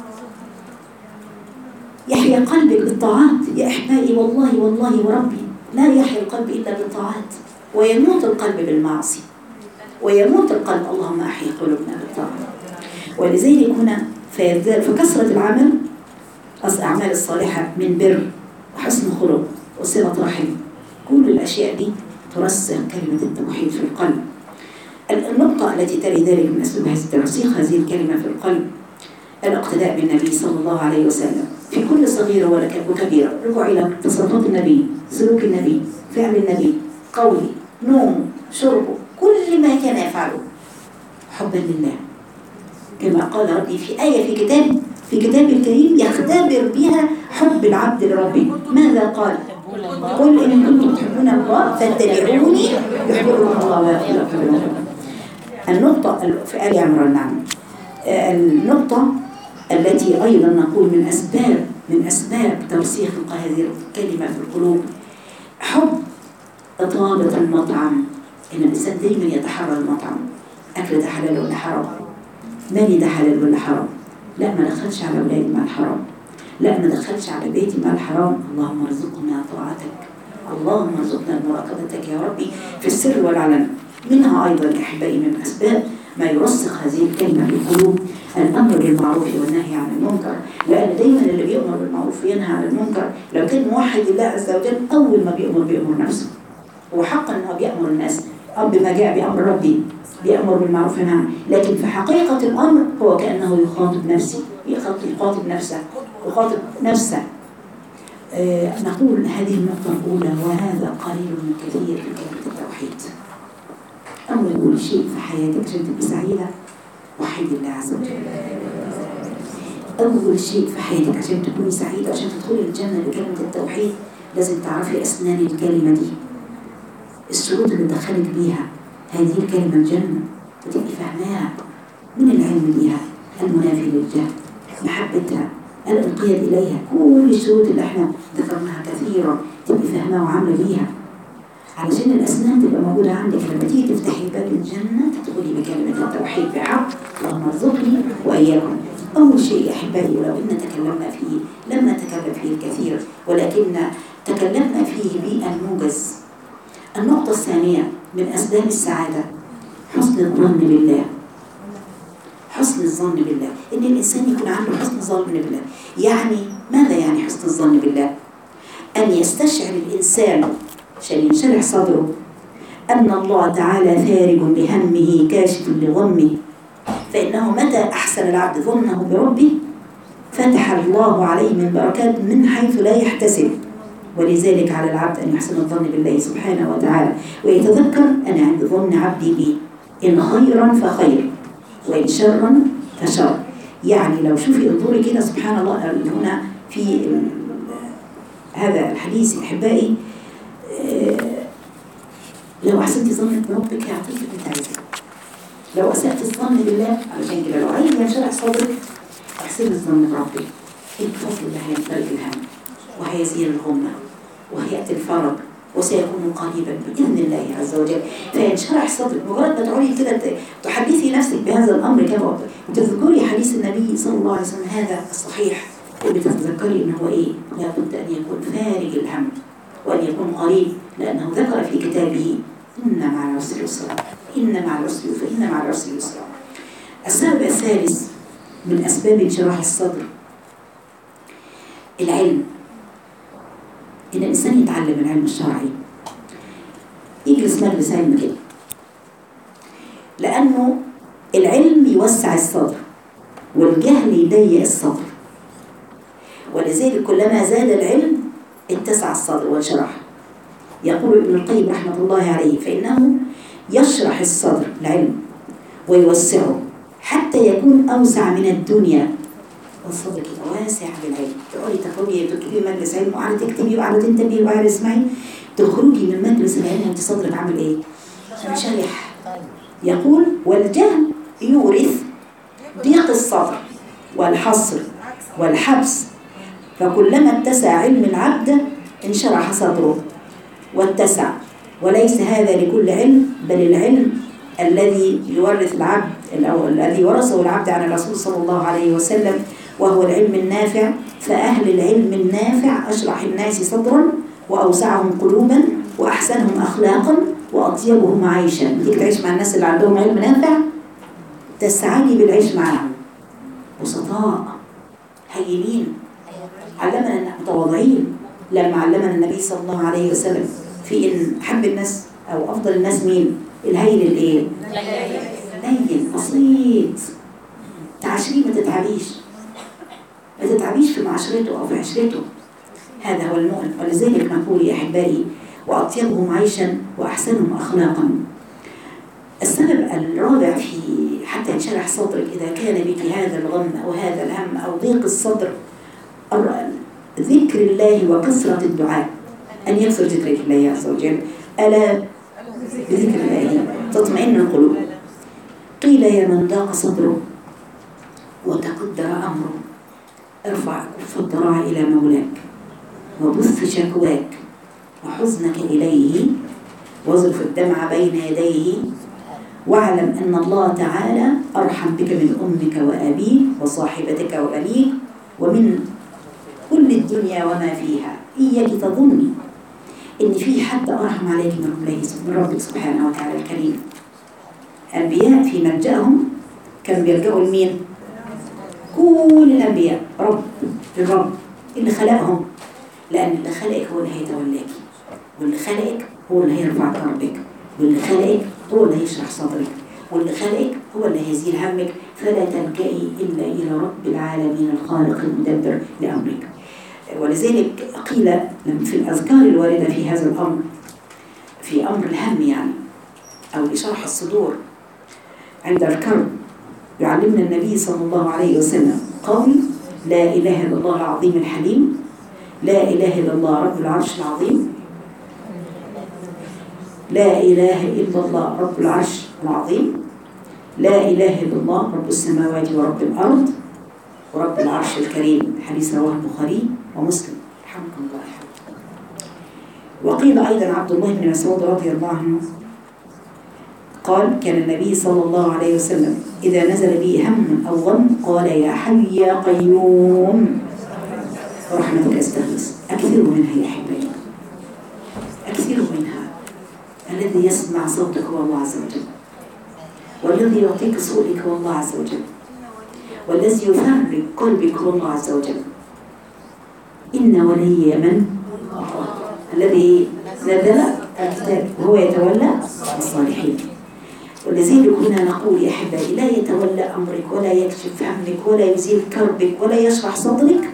يحيى قلبك بالطاعات يا أحبائي. والله والله وربي لا يحيى القلب إلا بالطاعات، ويموت القلب بالمعصية، ويموت القلب. اللهم أحيي قلوبنا بالطاعات. ولذلك هنا فكثرة العمل الأعمال الصالحة من بر وحسن خلق وصلة رحم، كل الأشياء دي ترسخ كلمة التوحيد في القلب. النقطة التي تلي ذلك من أسباب ترسيخ هذه الكلمة في القلب الاقتداء بالنبي صلى الله عليه وسلم في كل صغيرة وكبيرة. رجوع إلى تصرفات النبي، سلوك النبي، فعل النبي، قوله، نومه، شربه، كل ما كان يفعله حبا لله. كما قال ربي في آية في كتاب الكريم يختبر بها حب العبد لربه. ماذا قال؟ قل إن كنتم تحبون الله فاتبعوني يحببكم الله ويغفر لكم ذنوبكم. النقطة في آل عمران. نعم، النقطة التي أيضا نقول من أسباب ترسيخ هذه الكلمة في القلوب حب إطابة المطعم. إن الإنسان دائما يتحرى المطعم، أكل ده حلال ولا حرام، مالي ده حلال ولا حرام، لا ما دخلش على أولادي مال حرام، لا ما دخلش على بيتي مال حرام. اللهم ارزقنا طاعتك، اللهم ارزقنا مراقبتك يا ربي في السر والعلن. منها أيضا أحبائي من أسباب ما يرسخ هذه الكلمة في القلوب الأمر بالمعروف والنهي عن المنكر، لأن دايما اللي بيأمر بالمعروف وينهى عن المنكر لو كان موحد لله عز وجل أول ما بيأمر نفسه، وحقا أنه بيأمر الناس بما جاء بأمر ربي، بيأمر بالمعروف والنهي عنه، لكن في حقيقة الأمر هو كأنه يخاطب نفسه، يخاطب نفسه. نقول هذه النقطة الأولى، وهذا قليل من كثير في كلمة التوحيد. أول شيء في حياتك عشان تبقي سعيدة وحيد الله عز وجل. أول شيء في حياتك عشان تكوني سعيدة، عشان تدخلي الجنة بكلمة التوحيد لازم تعرفي أسنان الكلمة دي، الشروط اللي دخلت بيها هذه الكلمة الجنة، وتبقي فاهماها من العلم بيها، المنافي للجهل، محبتها، الانقياد إليها، كل الشروط اللي احنا ذكرناها كثيرا تبقي فاهماها وعاملة بيها، علشان الأسنان تبقى موجودة عندك لما تيجي تفتحي باب الجنة تدخلي بكلمة التوحيد بحق. اللهم ارزقني وإياكم. أول شيء أحبائي، ولو إن تكلمنا فيه لم نتكلم فيه الكثير، ولكن تكلمنا فيه بالموجز. النقطة الثانية من أسباب السعادة حسن الظن بالله. حسن الظن بالله، إن الإنسان يكون عنده حسن ظن بالله. يعني ماذا يعني حسن الظن بالله؟ أن يستشعر الإنسان عشان ينشرح صدره أن الله تعالى فارج لهمه كاشف لغمه، فإنه متى أحسن العبد ظنه بربه فتح الله عليه من بركات من حيث لا يحتسب. ولذلك على العبد أن يحسن الظن بالله سبحانه وتعالى، ويتذكر أنا عند ظن عبدي بي، إن خيرا فخير وإن شرا فشر. يعني لو شوفي انظري كده سبحان الله هنا في هذا الحديث أحبائي، لو أحسنت ظنك بربك يعطيك اللي أنت عايزه. لو أسأت الظن بالله، علشان كده لو عايز ينشرح صدرك احسن الظن بربك، الفضل اللي هينفرج الهم وهيزيل الغمة وهيأتي الفرج وسيكون قريبا بإذن الله عز وجل. فينشرح صدرك مجرد ما تقعدي كده تحدثي نفسك بهذا الأمر كما وتذكري حديث النبي صلى الله عليه وسلم هذا الصحيح، وبتتذكري إن هو إيه؟ لابد أن يكون فارج الهم وأن يكون قريب، لأنه ذكر في كتابه إن مع العسر يسرا، إن مع العسر فإن مع العسر يسرا. السبب الثالث من أسباب انشراح الصدر العلم، إن الإنسان يتعلم العلم الشرعي، يجلس مجلس علم كده، لأنه العلم يوسع الصدر والجهل يضيق الصدر، ولذلك كلما زاد العلم اتسع الصدر وانشرح. يقول ابن القيم رحمة الله عليه فإنه يشرح الصدر العلم ويوسعه حتى يكون أوسع من الدنيا. الصدر كده واسع بالعلم، تقولي تدخلي مجلس علم وقاعدة تكتبي وقاعدة تنتبهي وقاعدة تسمعي، تخرجي من مجلس العلم وانت صدرك عامل ايه؟ منشرح. يقول والجهل يورث ضيق الصدر والحصر والحبس، فكلما اتسع علم العبد انشرح صدره واتسع. وليس هذا لكل علم، بل العلم الذي يورث العبد أو الذي ورثه العبد عن الرسول صلى الله عليه وسلم، وهو العلم النافع. فأهل العلم النافع أشرح الناس صدرا وأوسعهم قلوبا وأحسنهم أخلاقا وأطيبهم عيشا. بدك تعيش مع الناس اللي عندهم علم نافع، تسعدي بالعيش معهم، بسطاء هينين، علمنا متواضعين. لما علمنا النبي صلى الله عليه وسلم في إن حب الناس أو أفضل الناس مين؟ الهين الإيه؟ لين بسيط، تعاشريه ما تتعبيش في معاشرته أو في عشرته، هذا هو المؤمن. ولذلك نقول يا أحبائي وأطيبهم عيشا وأحسنهم أخلاقا. السبب الرابع في حتى ينشرح صدرك إذا كان بك هذا الغم أو هذا الهم أو ضيق الصدر ذكر الله وكثرة الدعاء، أن يكثر ذكر الله عز وجل. ألا بذكر الله تطمئن القلوب. قيل يا من ضاق صدره وتقدر أمره ارفع كف الضراع إلى مولاك وبث شكواك وحزنك إليه واظرف الدمع بين يديه، واعلم أن الله تعالى أرحم بك من أمك وأبيك وصاحبتك وبنيك ومن كل الدنيا وما فيها. إياك تظني إن في حد أرحم عليك من ربك سبحانه وتعالى الكريم. الأنبياء في ملجأهم كانوا بيلجأوا لمين؟ كل الأنبياء الرب اللي خلقهم، لأن اللي خلقك هو اللي هيتولاك، واللي خلقك هو اللي هيرفع كربك، واللي خلقك هو اللي هيشرح صدرك، واللي خلقك هو اللي هيزيل همك. فلا تلجئي إلا إلى رب العالمين الخالق المدبر لأمرك. ولذلك قيل في الأذكار الواردة في هذا الأمر، في أمر الهم يعني أو لشرح الصدور عند الكرب، يعلمنا النبي صلى الله عليه وسلم قول: لا إله إلا الله العظيم الحليم، لا إله إلا الله رب العرش العظيم، لا إله إلا الله رب العرش العظيم، لا إله إلا الله رب السماوات ورب الأرض ورب العرش الكريم. حديث رواه البخاري ومسلم. رحمكم الله. وقيل أيضا عبد الله بن مسعود رضي الله عنه قال: كان النبي صلى الله عليه وسلم إذا نزل به هم أو غم قال: يا حي يا قيوم برحمتك أستغيث. أكثروا منها يا أحبائي، أكثروا منها. الذي يسمع صوتك هو الله عز وجل، والذي يعطيك صوتك هو الله عز وجل، والذي يفرق قلبك هو الله عز وجل. إن ولي من الذي نزل الكتاب وهو يتولى الصالحين. ولذلك هنا نقول يا أحبائي: لا يتولى أمرك ولا يكشف همك ولا يزيل كربك ولا يشرح صدرك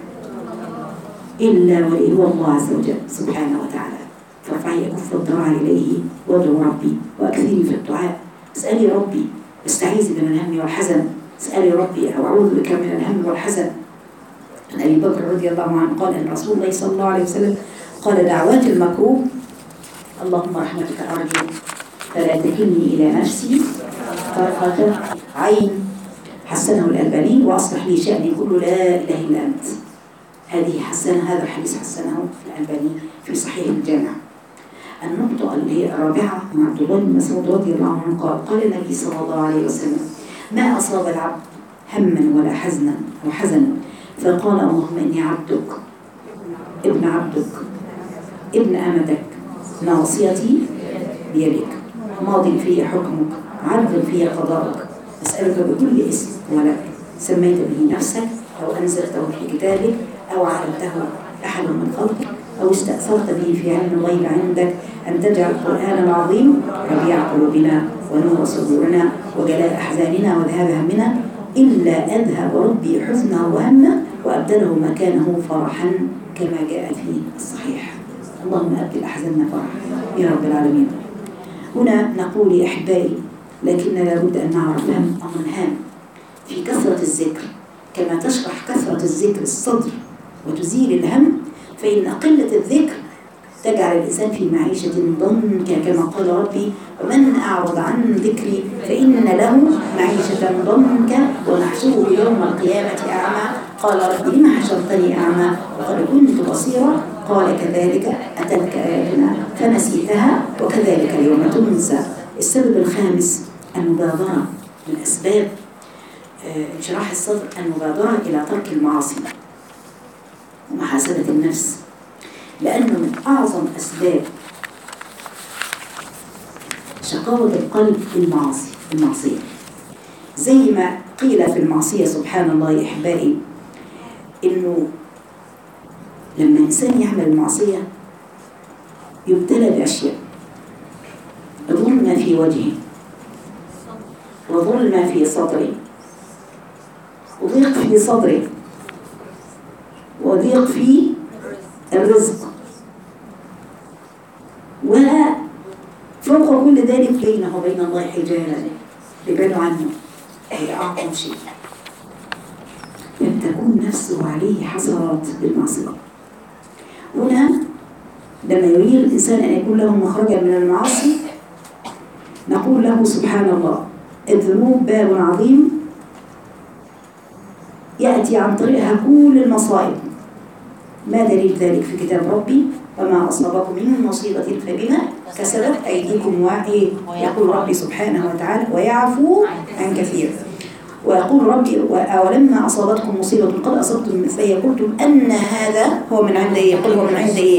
إلا ولي هو الله عز وجل سبحانه وتعالى. فارفعي أكف الضراع إليه وادعو ربي وأكثري في الدعاء. اسألي ربي، استعيذي من الهم والحزن. اسألي ربي أو أعوذ بك من الهم والحزن. عن أبي بكر رضي الله عنه قال أن رسول الله صلى الله عليه وسلم قال: دعوات المكروب اللهم رحمتك أرجو فلا تكلني إلى نفسي طرفة عين. حسنه الألباني. وأصلح لي شأني كله لا إله إلا أنت. هذه هذا الحديث حسنه الألباني في صحيح الجامع. النقطة اللي هي الرابعة من عبد الله بن مسعود رضي الله عنه قال النبي صلى الله عليه وسلم: ما أصاب العبد هما ولا حزنا أو حزنا فقال: اللهم إني عبدك ابن عبدك ابن أمتك ناصيتي بيدك ماض في حكمك عدل في قضاءك أسألك بكل اسم ولك سميت به نفسك أو أنزلته في كتابك أو علمته أحد من خلقك أو استأثرت به في علم الغيب عندك أن تجعل القرآن العظيم ربيع قلوبنا ونور صدورنا وجلاء أحزاننا وذهاب همنا إلا أذهب ربي حزنه وهمه وأبدله مكانه فرحا كما جاء في الصحيح. اللهم أبدل أحزاننا فرحا يا رب العالمين. هنا نقول يا أحبائي لكننا لابد أن نعرف أمر هام في كثرة الذكر. كما تشرح كثرة الذكر الصدر وتزيل الهم، فإن قلة الذكر تجعل الإنسان في معيشة ضنكا كما قال ربي: ومن أعرض عن ذكري فإن له معيشة ضنكا ونحشره يوم القيامة أعمى. قال ربي: لما حشرتني أعمى وقد كنت بصيرا؟ قال: كذلك أتتك آياتنا فنسيتها وكذلك اليوم تنسى. السبب الخامس المبادرة من أسباب انشراح الصدر، المبادرة إلى ترك المعاصي ومحاسبة النفس، لأنه من أعظم أسباب شقاوة القلب المعصية. زي ما قيل في المعصية سبحان الله يا إحبائي، إنه لما إنسان يعمل المعصية يبتلى بأشياء: ظلم في وجهه وظلم في صدره وضيق في صدره وضيق في الرزق، وفوق كل ذلك بينه وبين الله حجابا يبعد عنه. هي أعظم شيء أن تكون نفسه عليه حسرات بالمعصية. هنا لما يريد الإنسان أن يكون له مخرجا من المعاصي نقول له: سبحان الله، الذنوب باب عظيم يأتي عن طريقها كل المصائب. ما دليل ذلك؟ في كتاب ربي: وما أصابكم من مصيبة فبما كسبت أيديكم يقول ربي سبحانه وتعالى: ويعفو عن كثير. ويقول ربي: ولما أصابتكم مصيبة قد أصبتم مثلها قلتم أن هذا هو من عند قل هو من عند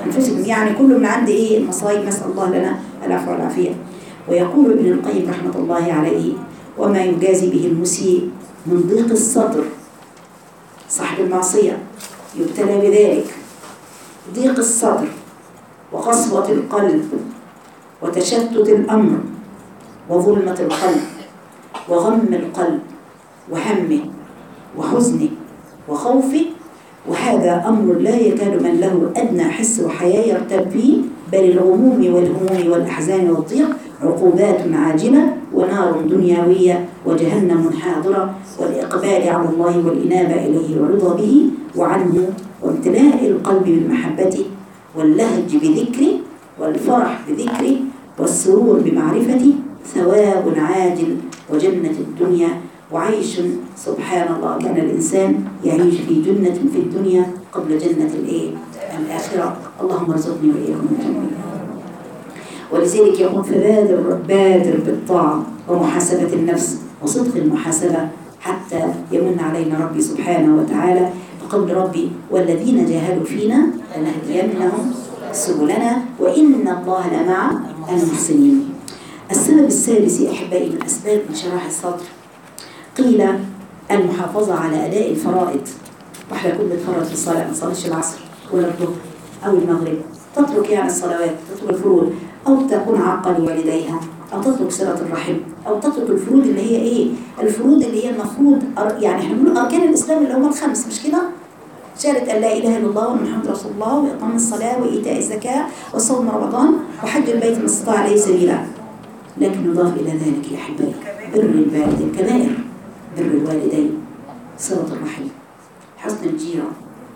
أنفسكم، يعني كل من عند إيه المصائب، نسأل الله لنا العفو والعافية. ويقول ابن القيم رحمة الله عليه: وما يجازي به المسيء من ضيق الصدر، صاحب المعصية يبتلى بذلك، ضيق الصدر وقسوة القلب وتشتت الأمر وظلمة القلب وغم القلب وهمه وحزنه وخوفه، وهذا أمر لا يكاد من له أدنى حس وحياة يرتب فيه، بل الغموم والهموم والأحزان والضيق عقوبات عاجلة ونار دنيوية وجهنم حاضرة، والإقبال على الله والإنابة إليه والرضا به وعنه وامتلاء القلب بالمحبة واللهج بذكره والفرح بذكره والسرور بمعرفته ثواب عاجل وجنة الدنيا وعيش. سبحان الله، كان الإنسان يعيش في جنة في الدنيا قبل جنة الآخرة. اللهم ارزقني وإياكم الجنة. ولذلك يقول: بادر بالطاعة ومحاسبة النفس وصدق المحاسبة حتى يمن علينا ربي سبحانه وتعالى بقول ربي: والذين جاهدوا فينا لنهدينهم سبلنا وإن الله لمع المحسنين. السبب الثالث يا أحبائي من أسباب انشراح الصدر، قيل المحافظة على أداء الفرائض. واحدة كل بتفرط في الصلاة، ما تصليش العصر ولا الظهر أو المغرب، تترك يعني الصلوات، تترك الفروض، أو تكون عاقة لوالديها، أو تترك صلة الرحم، أو تترك الفروض اللي هي إيه؟ الفروض اللي هي المفروض يعني إحنا بنقول أركان الإسلام اللي هم الخمس، مش كده؟ شهادة أن لا إله إلا الله وأن محمد رسول الله وإقام الصلاة وإيتاء الزكاة وصوم رمضان وحج البيت من استطاع عليه سبيلا. لكن يضاف إلى ذلك يا أحبائي بر الوالدين، كبائر، بر الوالدين، صلة الرحم، حسن الجيرة،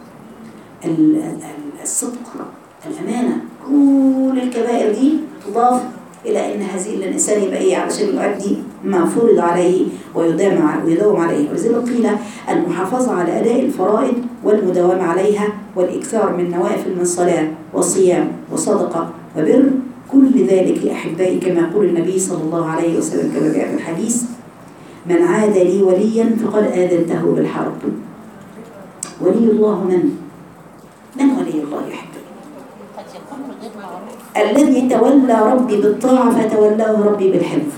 الصدق، الأمانة، كل الكبائر دي تضاف إلى أن هذه الإنسان يبقى إيه علشان يؤدي ما فرض عليه ويداوم عليه. ولذلك قيل المحافظة على أداء الفرائض والمداومة عليها والإكثار من نوافل من صلاة وصيام وصدقة وبر، كل ذلك يا أحبائي كما يقول النبي صلى الله عليه وسلم كما جاء في الحديث: من عاد لي وليا فقد آذنته بالحرب. ولي الله من ولي الله يا أحبائي؟ الذي تولى ربي بالطاعة فتولاه ربي بالحفظ،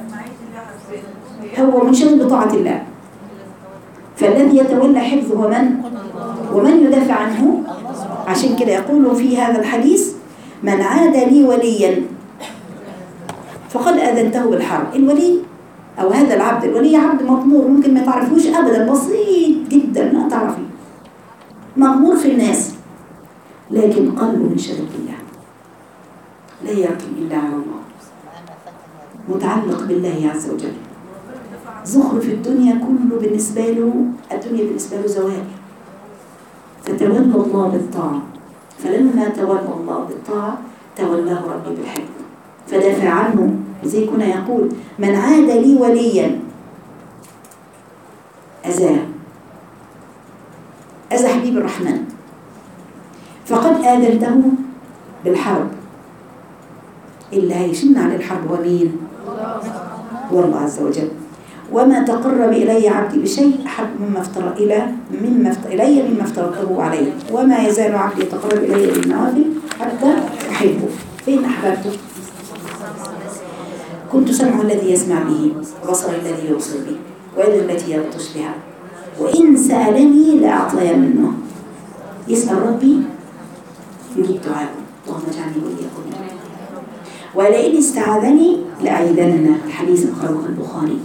هو منشغل بطاعة الله. فالذي يتولى حفظه ومن يدافع عنه. عشان كده يقول في هذا الحديث: من عاد لي وليا فقد آذنته بالحرب. الولي أو هذا العبد، الولي عبد مغمور، ممكن ما تعرفوش أبدا، بسيط جدا ما تعرفي، مغمور في الناس، لكن قلبه منشغل بالله، لا يركن إلا على الله، متعلق بالله عز وجل. زخرف الدنيا كله بالنسبة له، الدنيا بالنسبة له زوال. فتولى الله بالطاعة، فلما تولى الله بالطاعة تولاه ربي بالحفظ فدافع عنه. زي كنا يقول: من عاد لي وليا أذى حبيب الرحمن فقد آذنته بالحرب. اللي هيشن على الحرب هو مين؟ هو الله عز وجل. وما تقرب إلي عبدي بشيء أحب مما افترضته عليه، وما يزال عبدي يتقرب إلي بالنوافل حتى أحبه. فين أحببته؟ كنت سمع الذي يسمع به وبصر الذي يبصر به ويد التي يبطش بها، وإن سألني لأعطينه. يسأل ربي يجيب دعاءه، اللهم اجعلني وإياكم. ولئن استعاذني لأعيذن. الحديث أخرجه البخاري.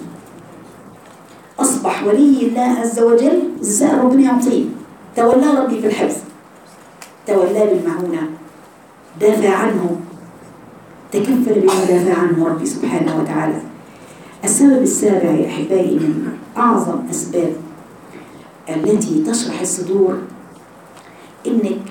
أصبح ولي الله عز وجل سأل ربنا يعطيه، تولى ربي بالحفظ، تولى بالمعونة، دافع عنه، تكفل بما دافع عنه ربي سبحانه وتعالى. السبب السابع يا أحبائي من أعظم أسباب التي تشرح الصدور إنك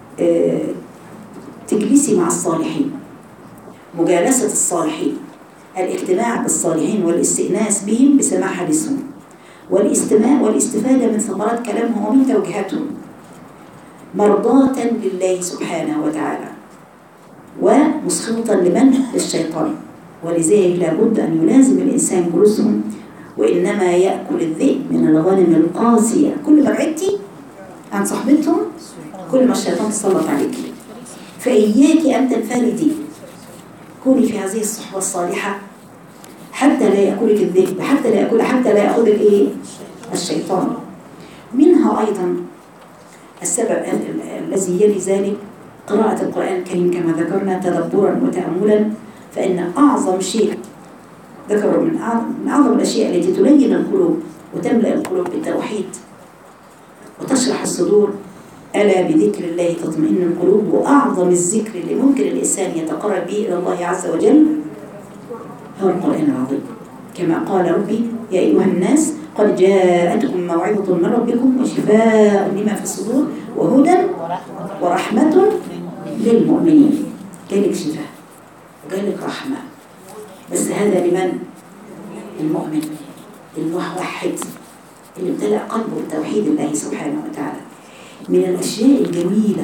تجلسي مع الصالحين، مجالسة الصالحين، الاجتماع بالصالحين والاستئناس بهم بسماع حديثهم والاستماع والاستفادة من ثمرات كلامهم ومن توجيهاتهم مرضاة لله سبحانه وتعالى ومسخطا للشيطان. ولذلك لابد أن يلازم الإنسان جلوسهم، وإنما يأكل الذئب من الغنم القاسية. كل ما بعدتي عن صحبتهم كل ما الشيطان تسلط عليك. فإياك أن تنفردي، كوني في هذه الصحبة الصالحة حتى لا يأكلك الذئب، حتى لا يأخذك إيه؟ الشيطان. منها أيضا السبب الذي يلي ذلك قراءة القرآن الكريم كما ذكرنا تدبرا وتأملا، فإن أعظم شيء ذكروا من أعظم الأشياء التي تلين القلوب وتملأ القلوب بالتوحيد وتشرح الصدور، ألا بذكر الله تطمئن القلوب. وأعظم الذكر اللي ممكن الإنسان يتقرب به إلى الله عز وجل هو القرآن العظيم، كما قال ربي يا أيها الناس قد جاءتكم موعظة من ربكم وشفاء لما في الصدور وهدى ورحمة للمؤمنين. جالك شفاء وجالك رحمة، بس هذا لمن؟ المؤمن الموحد اللي امتلأ قلبه بتوحيد الله سبحانه وتعالى. من الأشياء الجميلة،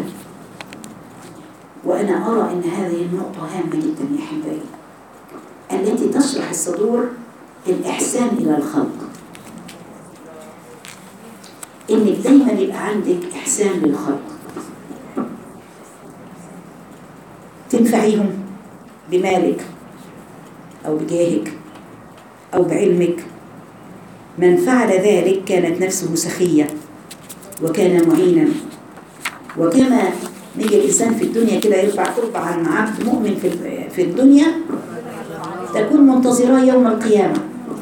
وأنا أرى أن هذه النقطة هامة جدا يا أحبائي، التي تشرح الصدور، الإحسان إلى الخلق. إنك دايما يبقى عندك إحسان للخلق، تنفعيهم بمالك أو بجاهك أو بعلمك. من فعل ذلك كانت نفسه سخية وكان معينا. وكما نيجي الإنسان في الدنيا كده يرفع قرب عن عبد مؤمن في الدنيا تكون منتظرة يوم القيامة.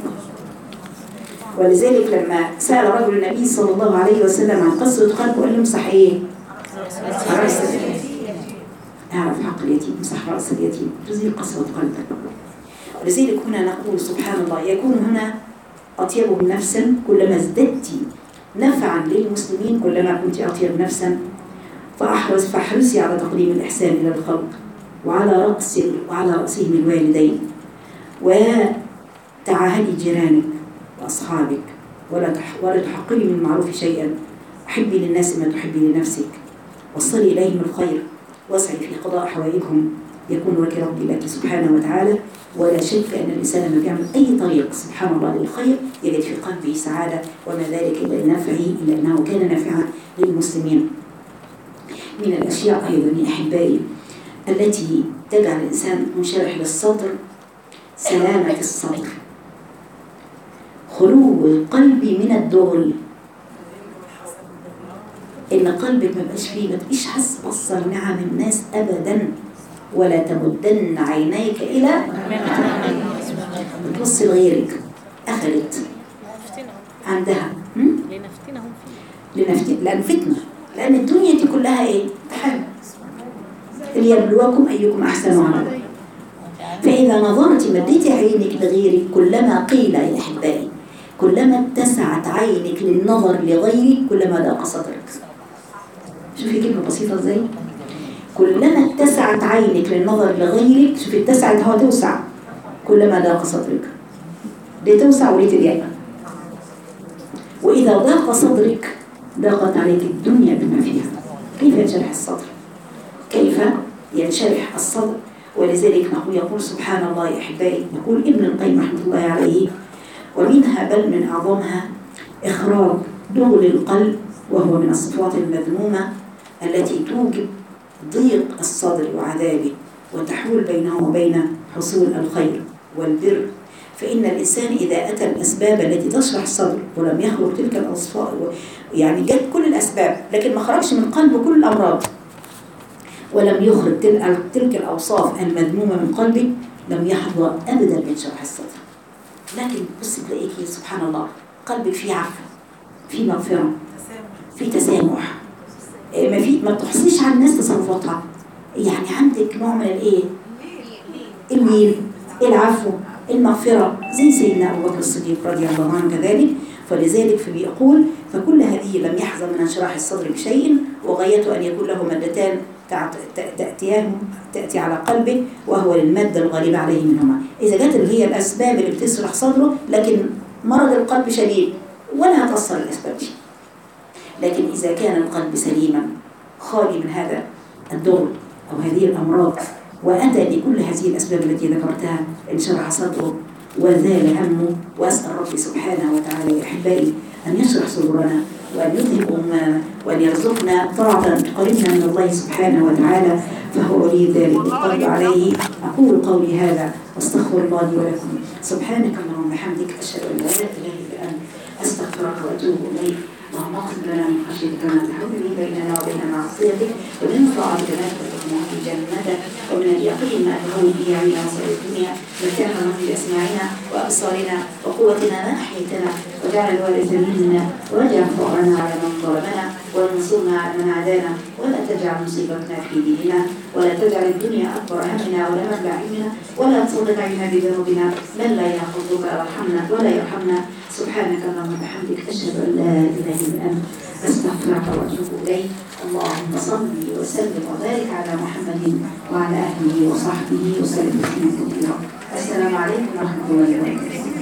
ولذلك لما سأل رجل النبي صلى الله عليه وسلم عن قسوة قلبه قال له امسح ايه؟ رأس اليتيم. اعرف حق اليتيم، امسح رأس اليتيم تزيل قسوة قلبك. ولذلك هنا نقول سبحان الله يكون هنا أطيبهم نفسا، كلما ازددت نفعا للمسلمين كلما كنت أطيب نفسا. فاحرصي على تقديم الإحسان إلى الخلق وعلى رأسهم الوالدين، وتعاهدي جيرانك وأصحابك، ولا تحقري من المعروف شيئا، وحبي للناس ما تحبي لنفسك، وصلي إليهم الخير واسعي في قضاء حوائجهم، يكون لك ربي لك سبحانه وتعالى. ولا شك أن الإنسان لما بيعمل أي طريق سبحان الله للخير يجد في قلبه سعادة، وما ذلك إلا نافعه، إلا أنه كان نافعا للمسلمين. من الأشياء أيضا يا أحبائي التي تجعل الإنسان منشرح للصدر سلامة الصدر، خلو القلب من الدغل. إن قلبك ما بقاش فيه، ما تبقيش حاسة بصة نعم الناس أبدا، ولا تمدن عينيك إلى بتبص لغيرك. أخذت عندها لأن فتنة، لأن الدنيا دي كلها إيه؟ تحل ليبلوكم أيكم أحسن عملا. فإذا نظرت مديتي عينك لغيرك، كلما قيل يا أحبائي كلما اتسعت عينك للنظر لغيرك كلما ضاق صدرك. شوفي كلمة بسيطة ازاي؟ كلما اتسعت عينك للنظر لغيرك، شوفي اتسعت هو توسع، كلما ضاق صدرك. ليه توسع وليه تضيق؟ وإذا ضاق صدرك ضاقت عليك الدنيا بما فيها. كيف ينشرح الصدر؟ كيف ينشرح الصدر؟ ولذلك يقول سبحان الله يا أحبائي، يقول ابن القيم رحمة الله عليه ومنها بل من أعظمها إخراج دغل القلب، وهو من الصفات المذمومة التي توجب ضيق الصدر وعذابه وتحول بينه وبين حصول الخير والبر. فإن الإنسان إذا أتى الأسباب التي تشرح الصدر ولم يخرج تلك الأصفاء، يعني جت كل الأسباب لكن ما خرجش من قلبه كل الأمراض، ولم يخرج تلك الأوصاف المذمومة من قلبه، لم يحظى أبدا من شرح الصدر. لكن بص تلاقيكي سبحان الله قلبك فيه عفو، فيه مغفرة، فيه تسامح، ما تحصيش على الناس تصرفاتها، يعني عندك نوع من الايه؟ الميل، العفو، المغفرة، زي سيدنا أبو بكر الصديق رضي الله عنه كذلك. فلذلك فبيقول فكل هذه لم يحظى من انشراح الصدر بشيء، وغايته أن يكون له مادتان تأتي على قلبه، وهو المادة الغالبة عليه منهما. إذا جت اللي هي الأسباب اللي بتشرح صدره، لكن مرض القلب شديد ولا هتأثر الأسباب دي. لكن إذا كان القلب سليما خالي من هذا الدغل أو هذه الأمراض، وأتى بكل هذه الأسباب التي ذكرتها، انشرح صدره وزال همه. وأسأل ربي سبحانه وتعالى يا أحبائي أن يشرح صدورنا، وأن يذهب أمامنا، وأن يرزقنا طاعة تقربنا من الله سبحانه وتعالى، فهو ولي ذلك والقادر عليه. أقول قولي هذا واستغفر الله لي ولكم. سبحانك اللهم وبحمدك، أشهد أن لا إله إلا أنت، أستغفرك وأتوب إليك. اللهم اغفر لنا من خشيتك ما تحول به بيننا وبين معصيتك، ومن طاعتك ما تبلغنا في جنتك، ومن اليقين ما تهون به علينا مصائب الدنيا. متعنا الله بأسماعنا وأبصارنا وقوتنا ما أحييتنا، واجعل الوارث منا، واجعل فقرنا على من ظلمنا، وانصرنا على من عادانا، ولا تجعل مصيبتنا في ديننا، ولا تجعل الدنيا أكبر همنا ولا مبلغ علمنا، ولا تسلط علينا بذنوبنا من لا يخافك ولا يرحمنا. سبحانك اللهم وبحمدك، أشهد أن لا إله إلا أنت، أستغفرك وأتوب إليك. اللهم صل وسلم وبارك على محمد وعلى آله وصحبه وسلم تسليما كثيرا. السلام عليكم ورحمة الله وبركاته.